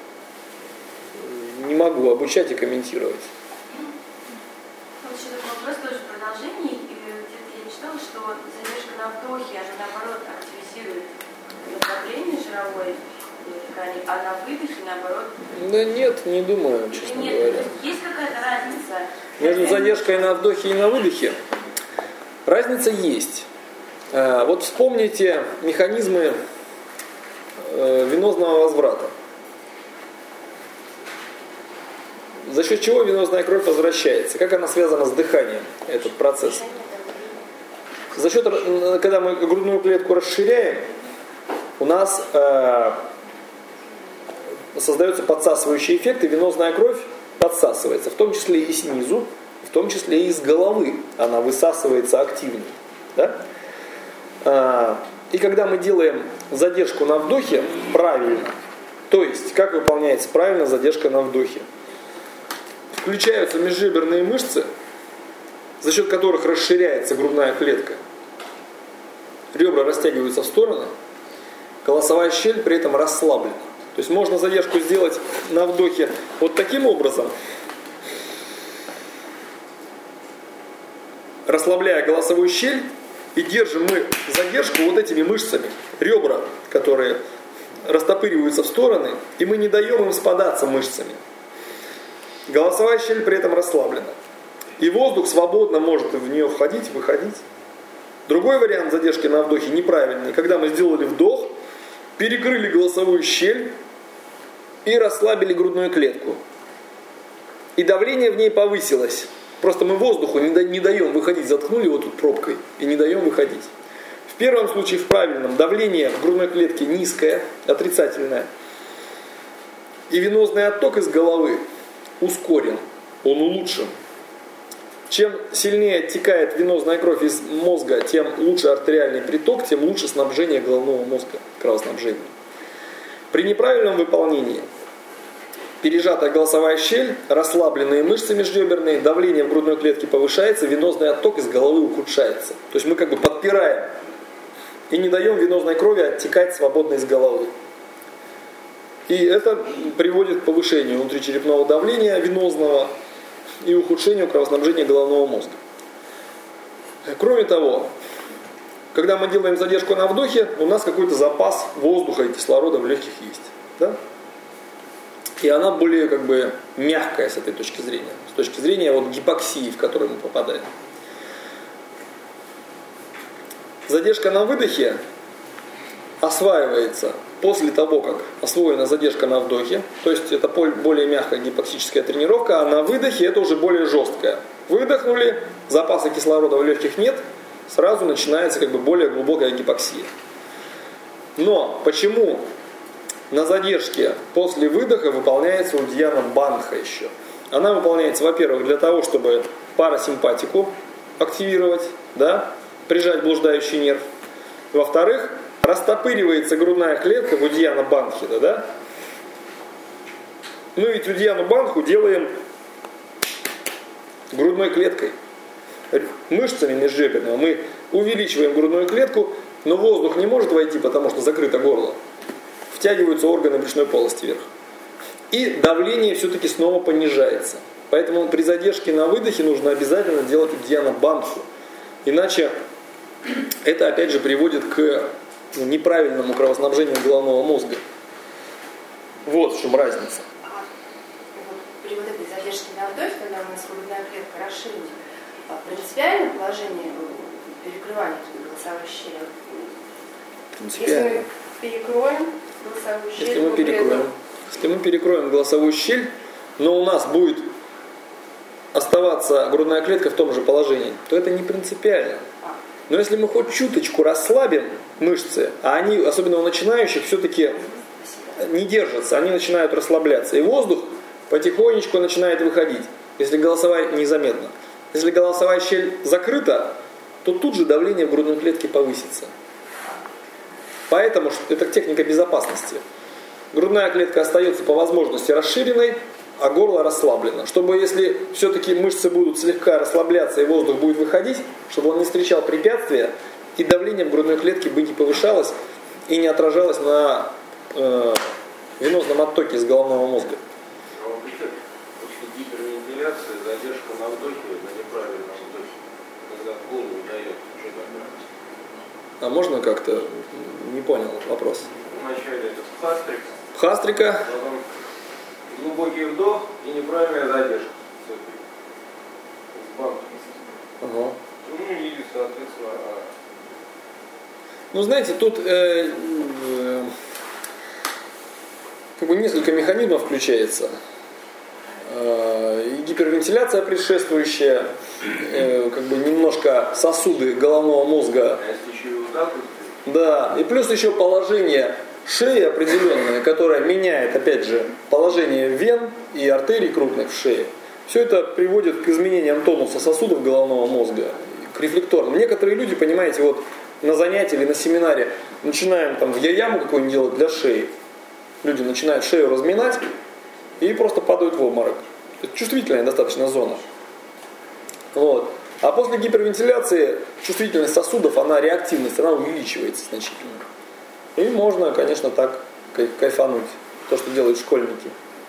не могу обучать и комментировать. Вот еще такой вопрос тоже в продолжении. Где-то я читала, что задержка на вдохе, она наоборот активизирует давление жировой ткани, а на выдохе наоборот. Да нет, не думаю, честно нет, говоря. Есть какая-то разница? Между задержкой на вдохе и на выдохе разница есть. Вот вспомните механизмы венозного возврата. За счет чего венозная кровь возвращается? Как она связана с дыханием, этот процесс? За счет, когда мы грудную клетку расширяем, у нас э, создается подсасывающий эффект, и венозная кровь подсасывается, в том числе и снизу, в том числе и из головы. Она высасывается активнее. Да? Э, и когда мы делаем задержку на вдохе правильно, то есть, как выполняется правильно задержка на вдохе? Включаются межреберные мышцы, за счет которых расширяется грудная клетка. Ребра растягиваются в стороны, голосовая щель при этом расслаблена. То есть можно задержку сделать на вдохе вот таким образом, расслабляя голосовую щель, и держим мы задержку вот этими мышцами, ребра, которые растопыриваются в стороны, и мы не даем им спадаться мышцами. Голосовая щель при этом расслаблена. И воздух свободно может в нее входить, выходить. Другой вариант задержки на вдохе неправильный. Когда мы сделали вдох, перекрыли голосовую щель и расслабили грудную клетку. И давление в ней повысилось. Просто мы воздуху не, да, не даем выходить, заткнули его тут пробкой и не даем выходить. В первом случае, в правильном, давление в грудной клетке низкое, отрицательное. И венозный отток из головы ускорен, он улучшен. Чем сильнее оттекает венозная кровь из мозга, тем лучше артериальный приток, тем лучше снабжение головного мозга, кровоснабжение. При неправильном выполнении пережатая голосовая щель, расслабленные мышцы межреберные, давление в грудной клетке повышается, венозный отток из головы ухудшается. То есть мы как бы подпираем и не даем венозной крови оттекать свободно из головы. И это приводит к повышению внутричерепного давления венозного и ухудшению кровоснабжения головного мозга. Кроме того, когда мы делаем задержку на вдохе, у нас какой-то запас воздуха и кислорода в легких есть. Да? И она более как бы мягкая с этой точки зрения. С точки зрения вот гипоксии, в которую мы попадаем. Задержка на выдохе осваивается после того, как освоена задержка на вдохе. То есть это более мягкая гипоксическая тренировка, а на выдохе это уже более жесткая. Выдохнули, запаса кислорода в легких нет, сразу начинается как бы более глубокая гипоксия. Но почему на задержке после выдоха выполняется удьяна бандха еще? Она выполняется, во-первых, для того, чтобы парасимпатику активировать, да, прижать блуждающий нерв. Во-вторых, растопыривается грудная клетка в удьяна бандхе, да? Мы ведь удьяну бандху делаем грудной клеткой, мышцами межреберного. Мы увеличиваем грудную клетку, но воздух не может войти, потому что закрыто горло. Втягиваются органы брюшной полости вверх. И давление все-таки снова понижается. Поэтому при задержке на выдохе нужно обязательно делать удьяна бандху. Иначе это опять же приводит к неправильному кровоснабжению головного мозга. Вот в чем разница. А вот при вот этой задержке на вдохе, когда у нас грудная клетка расширена, принципиальное положение перекрывания голосовой щели. Если мы перекроем голосовую щель, если мы перекроем, если мы перекроем голосовую щель, но у нас будет оставаться грудная клетка в том же положении, то это не принципиально. Но если мы хоть чуточку расслабим мышцы, а они, особенно у начинающих, все-таки не держатся, они начинают расслабляться, и воздух потихонечку начинает выходить, если голосовая незаметно. Если голосовая щель закрыта, то тут же давление в грудной клетке повысится. Поэтому это техника безопасности. Грудная клетка остается по возможности расширенной, а горло расслаблено. Чтобы если все-таки мышцы будут слегка расслабляться и воздух будет выходить, чтобы он не встречал препятствия, и давление в грудной клетке бы не повышалось и не отражалось на э, венозном оттоке из головного мозга. После гипервентиляции задержка на вдохе, на неправильном вдохе, когда в голову дает, что такое? А можно как-то? Не понял вопрос. Вначале это пхастрика. Пхастрика. Потом глубокий вдох и неправильная задержка. В банке. Ага. Ну и, соответственно... Ну, знаете, тут э, э, как бы несколько механизмов включается. Э, и гипервентиляция предшествующая, э, как бы немножко сосуды головного мозга. Да, и плюс еще положение шеи определенное, которое меняет, опять же, положение вен и артерий крупных в шее. Все это приводит к изменениям тонуса сосудов головного мозга, к рефлекторным. Некоторые люди, понимаете, вот на занятии или на семинаре начинаем там я-яму какую-нибудь делать для шеи. Люди начинают шею разминать и просто падают в обморок. Это чувствительная достаточно зона. Вот. А после гипервентиляции чувствительность сосудов, она реактивность, она увеличивается значительно. И можно, конечно, так кайфануть. То, что делают школьники.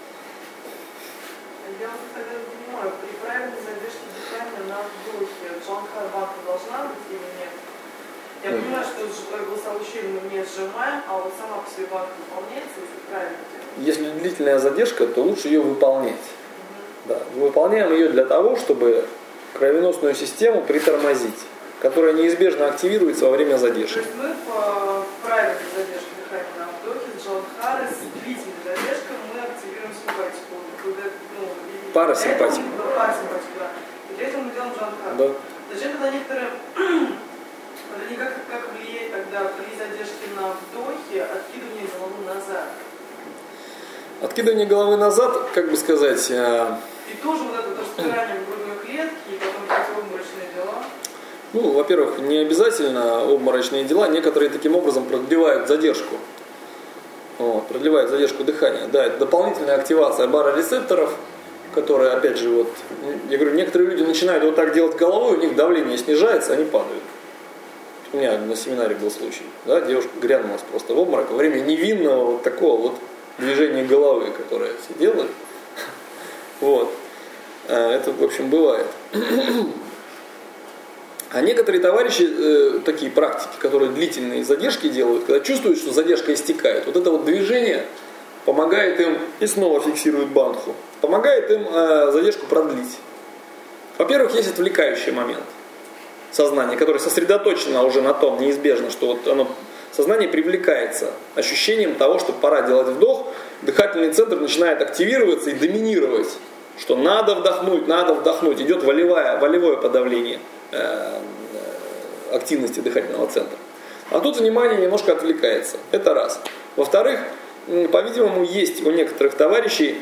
Я вот тогда не понимаю, при правильной задержке дыхания на вдохе Джанхар бандха должна быть или нет? Я mm. понимаю, что голосовую щель мы не сжимаем, а вот сама по себе бандха выполняется, если правильно делать. Если длительная задержка, то лучше ее выполнять. Mm-hmm. Да. Мы выполняем ее для того, чтобы кровеносную систему притормозить, которая неизбежно активируется во время задержки. То есть мы по правильной задержке дыхания на вдохе с Джанхары, с длительной задержкой мы активируем симпатику. Ну, парасимпатику. Этого, парасимпатику, да. И для этого мы делаем Джанхару. Да. Зачем тогда некоторые, это не как, как влияет тогда при задержке на вдохе откидывание головы назад? Откидывание головы назад, как бы сказать... И тоже вот это распирание грудной клетки, и потом эти обморочные дела? Ну, во-первых, не обязательно обморочные дела. Некоторые таким образом продлевают задержку. Вот, продлевают задержку дыхания. Да, это дополнительная активация барорецепторов, которая, опять же, вот, я говорю, некоторые люди начинают вот так делать головой, у них давление снижается, они падают. У меня на семинаре был случай. Да, девушка грянулась просто в обморок во время невинного вот такого вот движения головы, которое все делают. Вот. Это, в общем, бывает. А некоторые товарищи, э, такие практики, которые длительные задержки делают, когда чувствуют, что задержка истекает, вот это вот движение помогает им, и снова фиксирует бандху, помогает им э, задержку продлить. Во-первых, есть отвлекающий момент сознания, которое сосредоточено уже на том, неизбежно, что вот оно, сознание привлекается ощущением того, что пора делать вдох, дыхательный центр начинает активироваться и доминировать, что надо вдохнуть, надо вдохнуть, идет волевое, волевое подавление э, э, активности дыхательного центра. А тут внимание немножко отвлекается, это раз. Во-вторых, по-видимому, есть у некоторых товарищей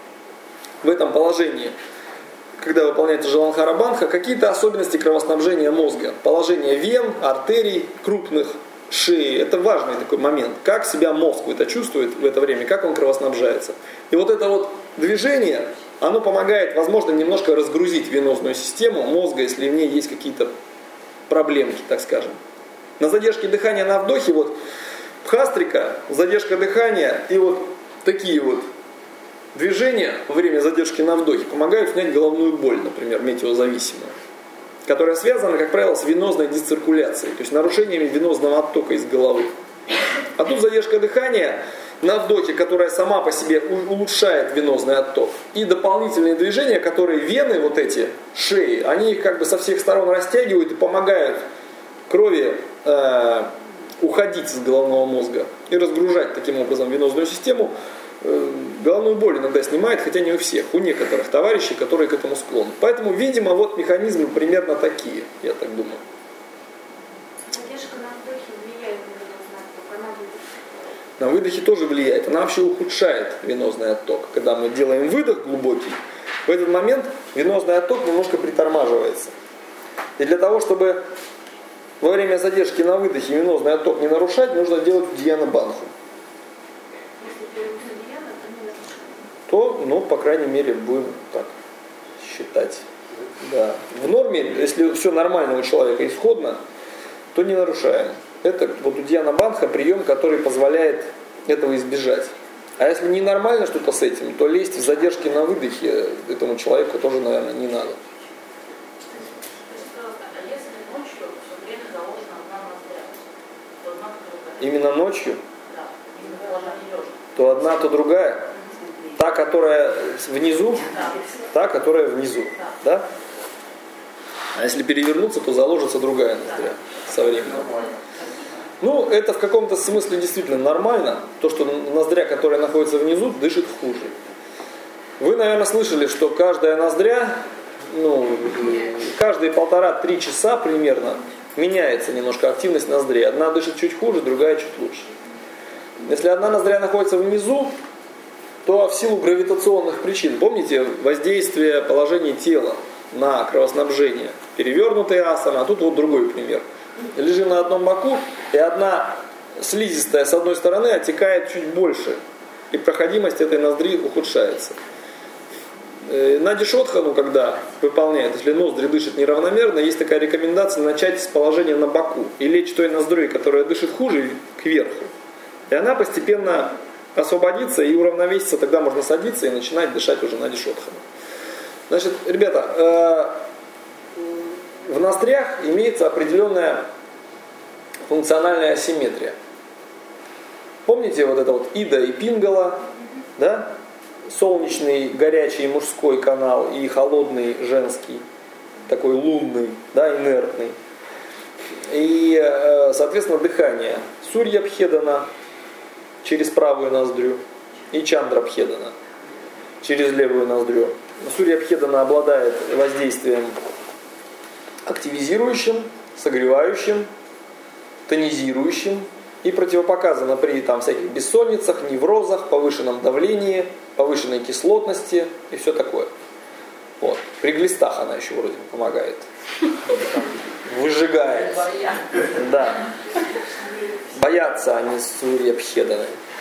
в этом положении, когда выполняется Джаландхара Бандха, какие-то особенности кровоснабжения мозга. Положение вен, артерий крупных, шеи. Это важный такой момент. Как себя мозг это чувствует в это время, как он кровоснабжается. И вот это вот движение, оно помогает, возможно, немножко разгрузить венозную систему мозга, если в ней есть какие-то проблемки, так скажем. На задержке дыхания на вдохе, вот бхастрика, задержка дыхания и вот такие вот движения во время задержки на вдохе помогают снять головную боль, например, метеозависимую, которая связана, как правило, с венозной дисциркуляцией, то есть нарушениями венозного оттока из головы. А тут задержка дыхания на вдохе, которая сама по себе улучшает венозный отток, и дополнительные движения, которые вены, вот эти шеи, они их как бы со всех сторон растягивают и помогают крови э, уходить из головного мозга и разгружать таким образом венозную систему. Головную боль иногда снимает, хотя не у всех, у некоторых товарищей, которые к этому склонны. Поэтому, видимо, вот механизмы примерно такие, я так думаю. Задержка на вдохе влияет на венозный отток, она выдохе. На выдохе тоже влияет, она вообще ухудшает венозный отток. Когда мы делаем выдох глубокий, в этот момент венозный отток немножко притормаживается. И для того, чтобы во время задержки на выдохе венозный отток не нарушать, нужно делать удьяна бандху. То, ну, по крайней мере, будем так считать. Да. В норме, если все нормально у человека исходно, то не нарушаем. Это вот удьяна бандха прием, который позволяет этого избежать. А если ненормально что-то с этим, то лезть в задержки на выдохе этому человеку тоже, наверное, не надо. Именно ночью? Да. То одна, то другая? Та, которая внизу, Да. та, которая внизу. Да. Да? А если перевернуться, то заложится другая ноздря со временем. Ну, это в каком-то смысле действительно нормально. То, что ноздря, которая находится внизу, дышит хуже. Вы, наверное, слышали, что каждая ноздря, ну, каждые полтора-три часа примерно меняется немножко активность ноздрей. Одна дышит чуть хуже, другая чуть лучше. Если одна ноздря находится внизу, то в силу гравитационных причин, помните, воздействие положения тела на кровоснабжение, перевернутая асана, а тут вот другой пример. Лежим на одном боку, и одна слизистая с одной стороны оттекает чуть больше, и проходимость этой ноздри ухудшается. На дишотхану, когда выполняет, если ноздри дышат неравномерно, есть такая рекомендация начать с положения на боку и лечь той ноздрёй, которая дышит хуже, кверху. И она постепенно освободится и уравновесится, тогда можно садиться и начинать дышать уже на дишотхану. Значит, ребята, в ноздрях имеется определенная функциональная асимметрия. Помните вот это вот Ида и Пингала, да? Солнечный горячий мужской канал и холодный женский, такой лунный, да, инертный. И, соответственно, дыхание Сурья-Бхедана через правую ноздрю и Чандра-Бхедана через левую ноздрю. Сурья-Бхедана обладает воздействием активизирующим, согревающим, тонизирующим и противопоказано при там, всяких бессонницах, неврозах, повышенном давлении, повышенной кислотности и все такое. Вот. При глистах она еще вроде помогает. Выжигает. Да. Боятся они Сурья-Бхеданы.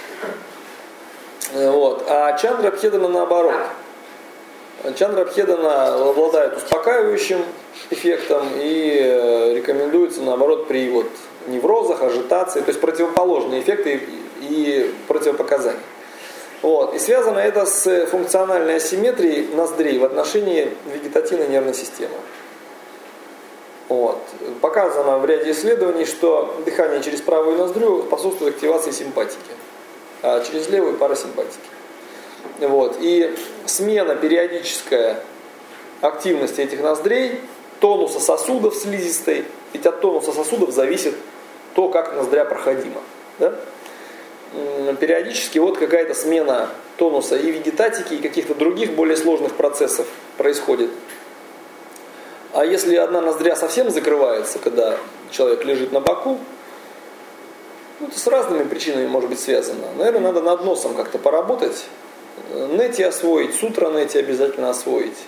Вот. А Чандра-Бхедана наоборот. Чандра-Бхедана обладает успокаивающим эффектом и рекомендуется наоборот при вот неврозах, ажитации, то есть противоположные эффекты и противопоказания. Вот. И связано это с функциональной асимметрией ноздрей в отношении вегетативной нервной системы. Вот. Показано в ряде исследований, что дыхание через правую ноздрю способствует активации симпатики, а через левую парасимпатики. Вот. И смена периодическая активности этих ноздрей, тонуса сосудов слизистой, ведь от тонуса сосудов зависит то, как ноздря проходима. Да? Периодически вот какая-то смена тонуса и вегетатики, и каких-то других более сложных процессов происходит. А если одна ноздря совсем закрывается, когда человек лежит на боку, ну, это с разными причинами может быть связано. Наверное, надо над носом как-то поработать, нети освоить, сутранети обязательно освоить.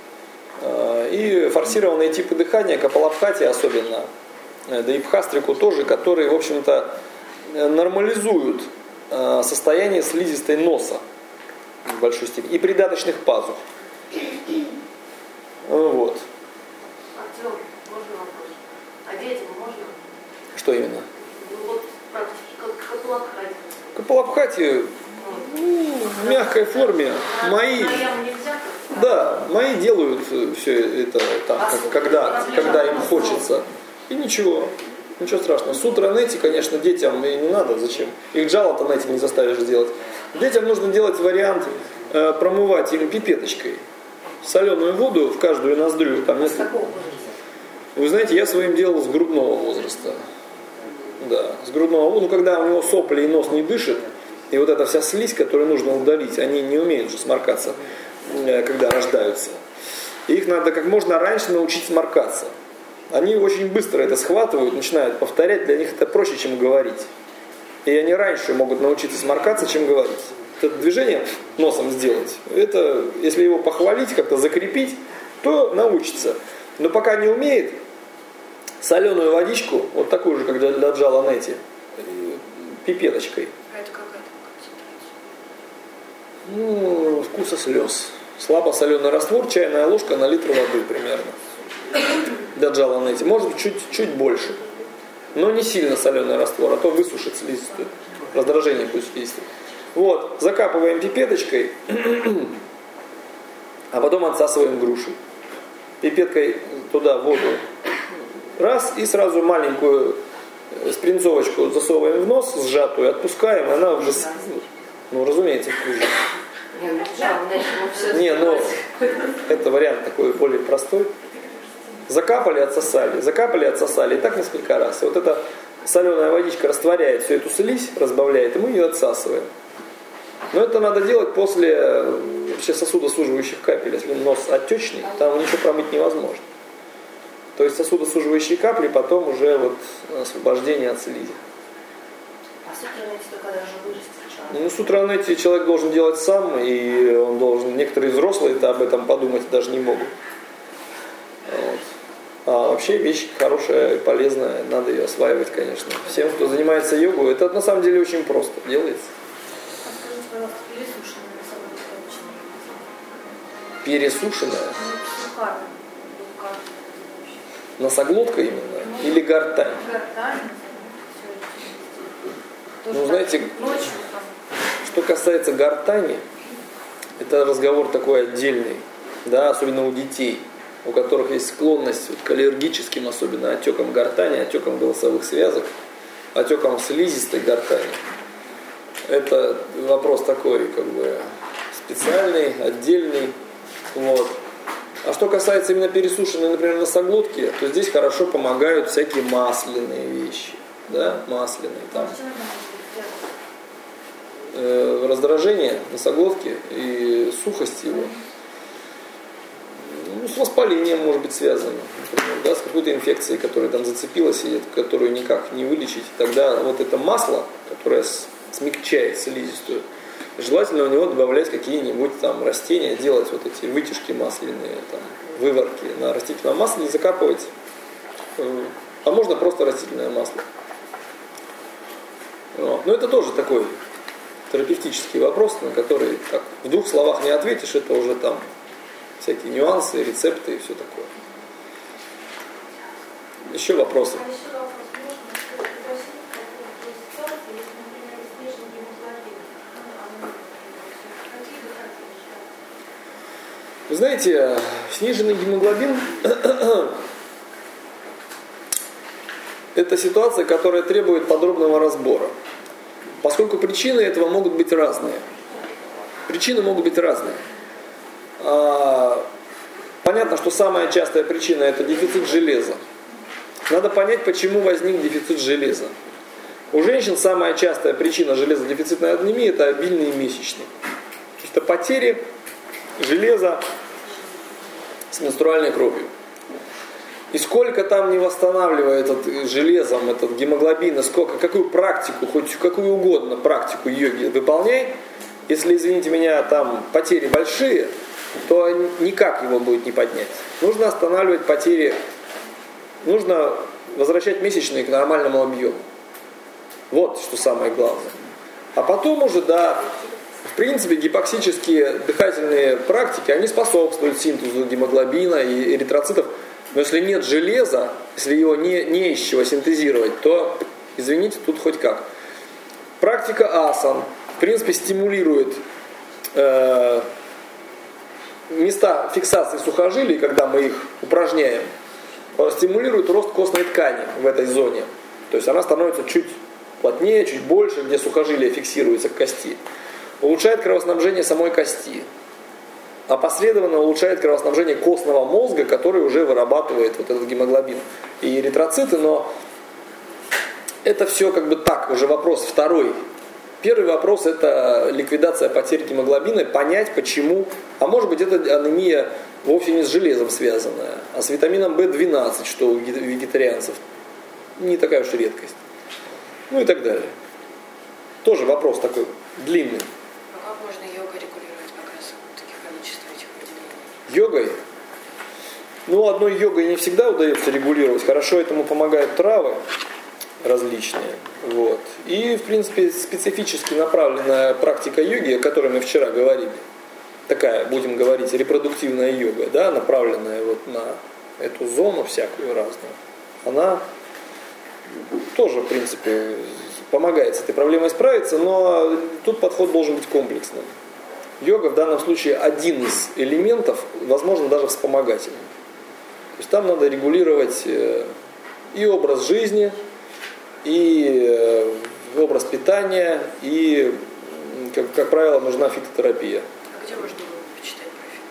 И форсированные типы дыхания, капалабхати особенно, да и бхастрику тоже, которые, в общем-то, нормализуют состояние слизистой носа в большой степени и придаточных пазух. Вот. Артем, можно вопрос? А детям можно? Что именно? Ну вот практически как капалабхати. Капалабхати, ну, в мягкой форме. Мои, да, мои делают все это там, как, когда, когда им хочется. И ничего, ничего страшного. Сутранети, конечно, детям и не надо, зачем? Их джалатанети не заставишь сделать. Детям нужно делать вариант э, промывать им пипеточкой соленую воду в каждую ноздрю. Там нет... Вы знаете, я своим делал с грудного возраста. Да, с грудного, ну когда у него сопли и нос не дышит, и вот эта вся слизь, которую нужно удалить, они не умеют же сморкаться, когда рождаются. И их надо как можно раньше научить сморкаться. Они очень быстро это схватывают, начинают повторять, для них это проще, чем говорить. И они раньше могут научиться сморкаться, чем говорить. Это движение носом сделать, это, если его похвалить, как-то закрепить, то научится. Но пока не умеет, соленую водичку, вот такую же, как для, для джаланети, пипеточкой. А это какая-то концентрация? Ну, вкуса слез. Слабо соленый раствор, чайная ложка на литр воды примерно. Для джаланети. Может быть, чуть, чуть больше. Но не сильно соленый раствор, а то высушит слизистую. Раздражение будет слизистой. Вот, закапываем пипеточкой, а потом отсасываем грушей. Пипеткой туда воду. Раз, и сразу маленькую спринцовочку засовываем в нос, сжатую, отпускаем, и она уже, ну, разумеется, вкусно. Не, ну, это вариант такой более простой. Закапали, отсосали, закапали, отсосали, и так несколько раз. И вот эта соленая водичка растворяет всю эту слизь, разбавляет, и мы ее отсасываем. Но это надо делать после вообще сосудосуживающих капель. Если нос отечный, там ничего промыть невозможно. То есть сосудосуживающие капли, потом уже вот освобождение от слизи. А сутранети только даже вырастет. Ну, сутранети человек должен делать сам, и он должен, некоторые взрослые-то об этом подумать даже не могут. Вот. А вообще вещь хорошая и полезная, надо ее осваивать, конечно. Всем, кто занимается йогой, это на самом деле очень просто делается. Пересушенная? Носоглотка именно? Или гортань? Ну, знаете, что касается гортани, это разговор такой отдельный, да, особенно у детей, у которых есть склонность вот, к аллергическим, особенно отекам гортани, отекам голосовых связок, отекам слизистой гортани. Это вопрос такой, как бы, специальный, отдельный. Вот. А что касается именно пересушенной, например, носоглотки, то здесь хорошо помогают всякие масляные вещи. Да, масляные. Там. Э, раздражение носоглотки и сухость его. Ну, с воспалением может быть связано, например, да, с какой-то инфекцией, которая там зацепилась, и которую никак не вылечить. Тогда вот это масло, которое смягчает слизистую, желательно у него добавлять какие-нибудь там растения, делать вот эти вытяжки масляные, там, выварки на растительном масле, закапывать. А можно просто растительное масло. Вот. Но это тоже такой терапевтический вопрос, на который так, в двух словах не ответишь, это уже там всякие нюансы, рецепты и все такое. Еще вопросы? Вы знаете, сниженный гемоглобин это ситуация, которая требует подробного разбора. Поскольку причины этого могут быть разные. Причины могут быть разные. Понятно, что самая частая причина – это дефицит железа. Надо понять, почему возник дефицит железа. У женщин самая частая причина железодефицитной анемии – это обильные месячные. То есть это потери железа с менструальной кровью. И сколько там не восстанавливая этот железом, этот гемоглобин, и сколько, какую практику, хоть какую угодно практику йоги выполняй, если, извините меня, там потери большие, то никак его будет не поднять. Нужно останавливать потери, нужно возвращать месячные к нормальному объему. Вот что самое главное. А потом уже, да, в принципе, гипоксические дыхательные практики, они способствуют синтезу гемоглобина и эритроцитов. Но если нет железа, если его не, не из чего синтезировать, то, извините, тут хоть как. Практика асан, в принципе, стимулирует э, места фиксации сухожилий, когда мы их упражняем, стимулирует рост костной ткани в этой зоне. То есть она становится чуть плотнее, чуть больше, где сухожилие фиксируется к кости. Улучшает кровоснабжение самой кости. Опосредованно улучшает кровоснабжение костного мозга, который уже вырабатывает вот этот гемоглобин и эритроциты, но это все как бы так, уже вопрос второй. Первый вопрос – это ликвидация потерь гемоглобина, понять почему, а может быть это анемия вовсе не с железом связанная, а с витамином бэ двенадцать, что у вегетарианцев не такая уж и редкость. Ну и так далее. Тоже вопрос такой длинный. А как можно йогой регулировать как раз таких количество этих выделений? Йогой? Ну, одной йогой не всегда удается регулировать. Хорошо этому помогают травы различные. Вот. И, в принципе, специфически направленная практика йоги, о которой мы вчера говорили, такая, будем говорить, репродуктивная йога, да, направленная вот на эту зону всякую разную, она тоже, в принципе, помогает с этой проблемой справиться, но тут подход должен быть комплексным. Йога в данном случае один из элементов, возможно, даже вспомогательный. То есть там надо регулировать и образ жизни, и образ питания, и, как, как правило, нужна фитотерапия. А где можно почитать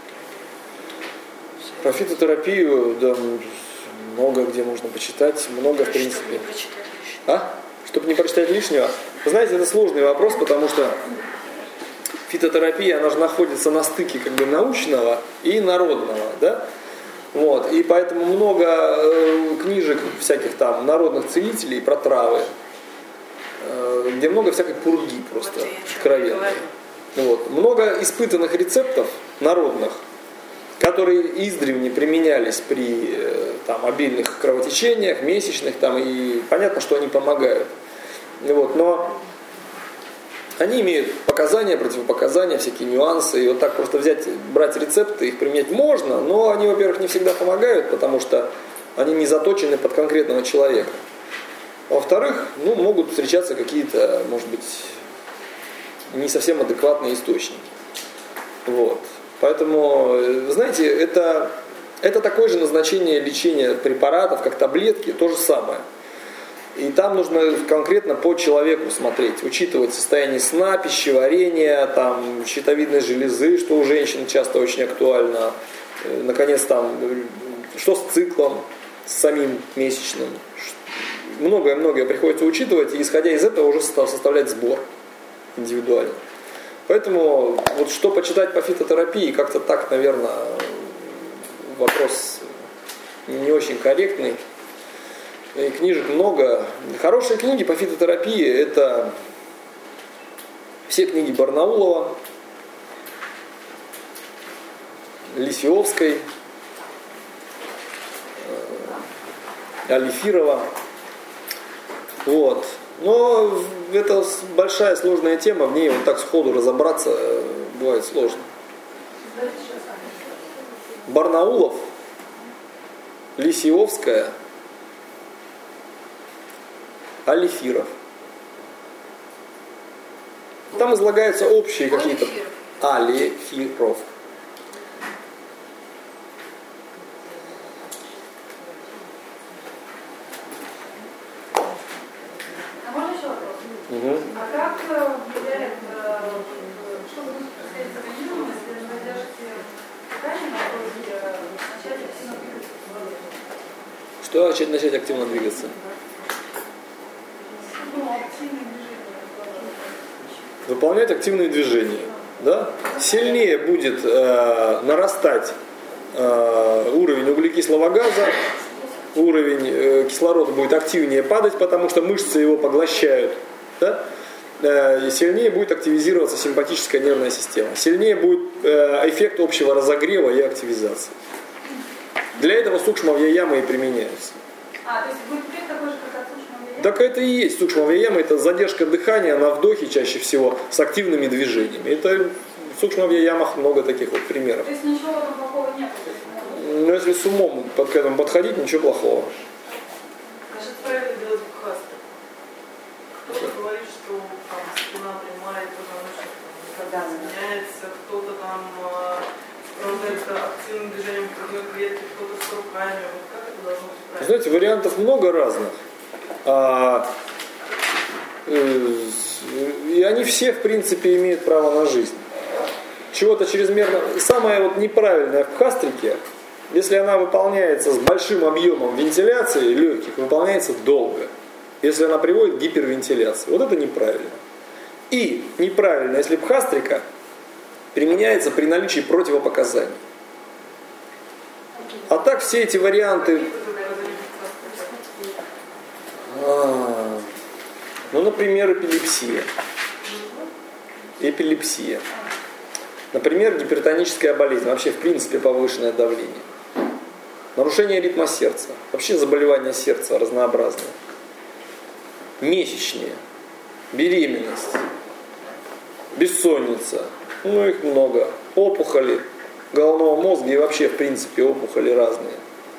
про фитотерапию? Про фитотерапию, да, много где можно почитать, много, в принципе. Чтобы не прочитать лишнего. А? Чтобы не прочитать лишнего? Вы знаете, это сложный вопрос, потому что фитотерапия, она же находится на стыке как бы научного и народного, да? Вот, и поэтому много э, книжек всяких там народных целителей про травы, э, где много всякой пурги просто, откровенной. Вот. Много испытанных рецептов народных, которые издревле применялись при э, там, обильных кровотечениях, месячных, там, и понятно, что они помогают. Вот, но они имеют показания, противопоказания, всякие нюансы. И вот так просто взять, брать рецепты, их применять можно, но они, во-первых, не всегда помогают, потому что они не заточены под конкретного человека. А во-вторых, ну, могут встречаться какие-то, может быть, не совсем адекватные источники. Вот. Поэтому, знаете, это, это такое же назначение лечения препаратов, как таблетки, то же самое. И там нужно конкретно по человеку смотреть, учитывать состояние сна, пищеварения, там, щитовидной железы, что у женщин часто очень актуально. Наконец, там, что с циклом, с самим месячным. Многое-многое приходится учитывать, и исходя из этого уже составлять сбор индивидуально. Поэтому вот что почитать по фитотерапии, как-то так, наверное, вопрос не очень корректный. И книжек много. Хорошие книги по фитотерапии — это все книги Барнаулова, Лисиовской, Алифирова. Вот. Но это большая сложная тема, в ней вот так сходу разобраться бывает сложно. Барнаулов, Лисиовская, Алифиров. Там излагаются общие какие-то... Алифиров. Угу. А как э, влияет, э, что будет происходить с организмом, если задержите дыхание на вдохе, э, начать активно двигаться в голове? Что начать, начать активно двигаться? Ну, активные движения. Выполнять активные движения. Да? Сильнее будет э, нарастать э, уровень углекислого газа, уровень э, кислорода будет активнее падать, потому что мышцы его поглощают. Да? Э, и сильнее будет активизироваться симпатическая нервная система. Сильнее будет э, эффект общего разогрева и активизации. Для этого сукшма-вьяямы и применяются. А, то есть будет эффект такой же, как от сукшма-вьяямы? Так это и есть сукшма-вьяямы, это задержка дыхания на вдохе чаще всего с активными движениями. Это в сукшма-вьяямах много таких вот примеров. То есть ничего там плохого нет? Но если с умом под, к этому подходить, ничего плохого. Значит, правильно делать бхасты. Кто-то говорит, что там спина прямая, позвоночник никогда не меняется, кто-то там справляется активным движением грудной клетки, кто-то с руками. Вот как это должно быть правильно? Знаете, вариантов много разных. А, э, и они все, в принципе, имеют право на жизнь. Чего-то чрезмерно... Самое вот неправильное в бхастрике, если она выполняется с большим объемом вентиляции легких, выполняется долго. Если она приводит к гипервентиляции. Вот это неправильно. И неправильно, если бхастрика применяется при наличии противопоказаний. А так все эти варианты... А, ну, например, эпилепсия. Эпилепсия. Например, гипертоническая болезнь. Вообще, в принципе, повышенное давление. Нарушение ритма сердца. Вообще заболевания сердца разнообразные. Месячные. Беременность. Бессонница. Ну, их много. Опухоли головного мозга и вообще, в принципе, опухоли разные.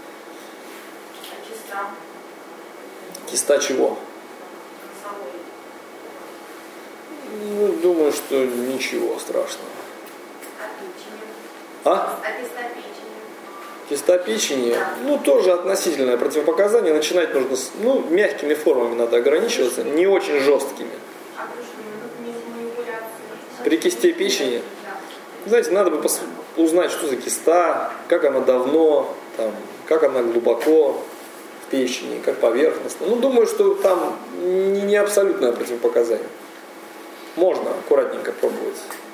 Киста. Киста чего? Ну, думаю, что ничего страшного. А? А киста печени? Киста печени, ну, тоже относительное противопоказание. Начинать нужно, с, ну, мягкими формами надо ограничиваться, не очень жесткими. А манипуляции? При кисте печени, знаете, надо бы пос- узнать, что за киста, как она давно, там, как она глубоко в печени, как поверхностно. Ну, думаю, что там не, не абсолютное противопоказание. Можно аккуратненько пробовать.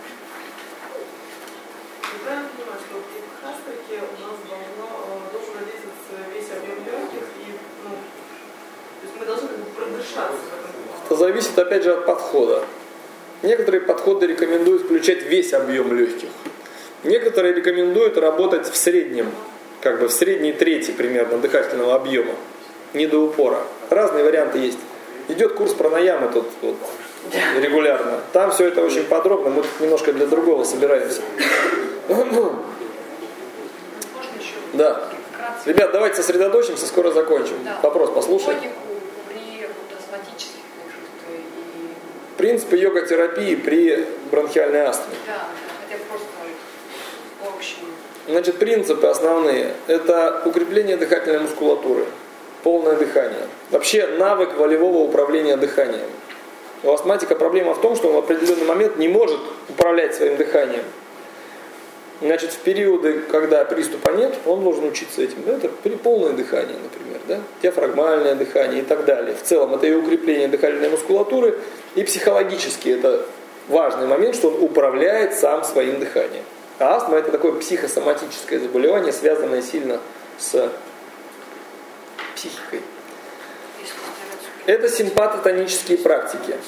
Правильно понимать, что при бхастрике у нас должно, должен родиться весь объем легких, и, ну, то есть мы должны как бы продышаться в этом. Это зависит, опять же, от подхода. Некоторые подходы рекомендуют включать весь объем легких. Некоторые рекомендуют работать в среднем, как бы в средней трети примерно дыхательного объема, не до упора. Разные варианты есть. Идет курс пранаямы тут вот, регулярно. Там все это очень подробно, мы тут немножко для другого собираемся. Можно еще? Да. Вкратце. Ребят, давайте сосредоточимся, скоро закончим. Да. Вопрос послушай. Логику при вот, астматических и... Принципы йога-терапии при бронхиальной астме. Да, хотя просто в общем. Значит, принципы основные. Это укрепление дыхательной мускулатуры, полное дыхание. Вообще навык волевого управления дыханием. У астматика проблема в том, что он в определенный момент не может управлять своим дыханием. Значит, в периоды, когда приступа нет, он должен учиться этим. Это при полное дыхание, например, да? Диафрагмальное дыхание и так далее. В целом это и укрепление дыхательной мускулатуры, и психологически это важный момент, что он управляет сам своим дыханием. А астма это такое психосоматическое заболевание, связанное сильно с психикой. Это симпатотонические практики.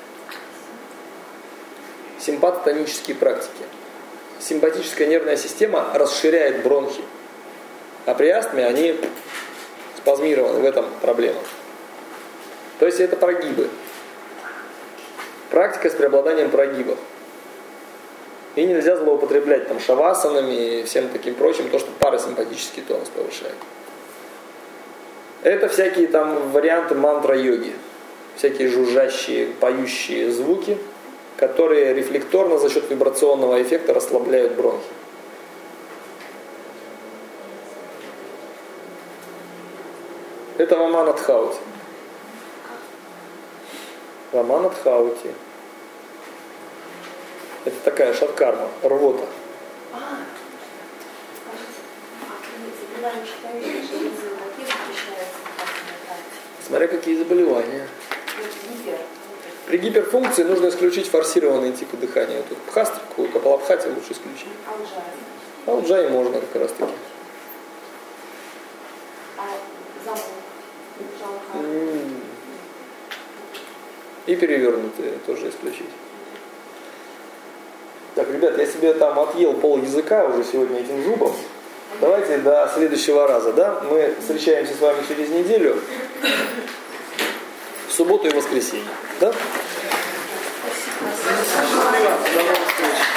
Симпатотонические практики. Симпатическая нервная система расширяет бронхи. А при астме они спазмированы, в этом проблема. То есть это прогибы. Практика с преобладанием прогибов. И нельзя злоупотреблять там шавасанами и всем таким прочим, то, что парасимпатический тонус повышает. Это всякие там варианты мантра-йоги. Всякие жужжащие, поющие звуки, которые рефлекторно за счет вибрационного эффекта расслабляют бронхи. Это Ваманадхаути. Раманадхаути. Это такая шаткарма, рвота. А, скажите, а при заболевании щитовидной железы какие запрещаются лекарственные? Смотря какие заболевания. При гиперфункции нужно исключить форсированные типы дыхания. Тут бхастрику, капалабхати лучше исключить. Алджаи. Алджаи можно как раз таки. А замок? И перевернутые тоже исключить. Так, ребят, я себе там отъел пол языка уже сегодня этим зубом. Давайте до следующего раза, да? Мы встречаемся с вами через неделю. В субботу и воскресенье. Да? Спасибо. До новых встреч.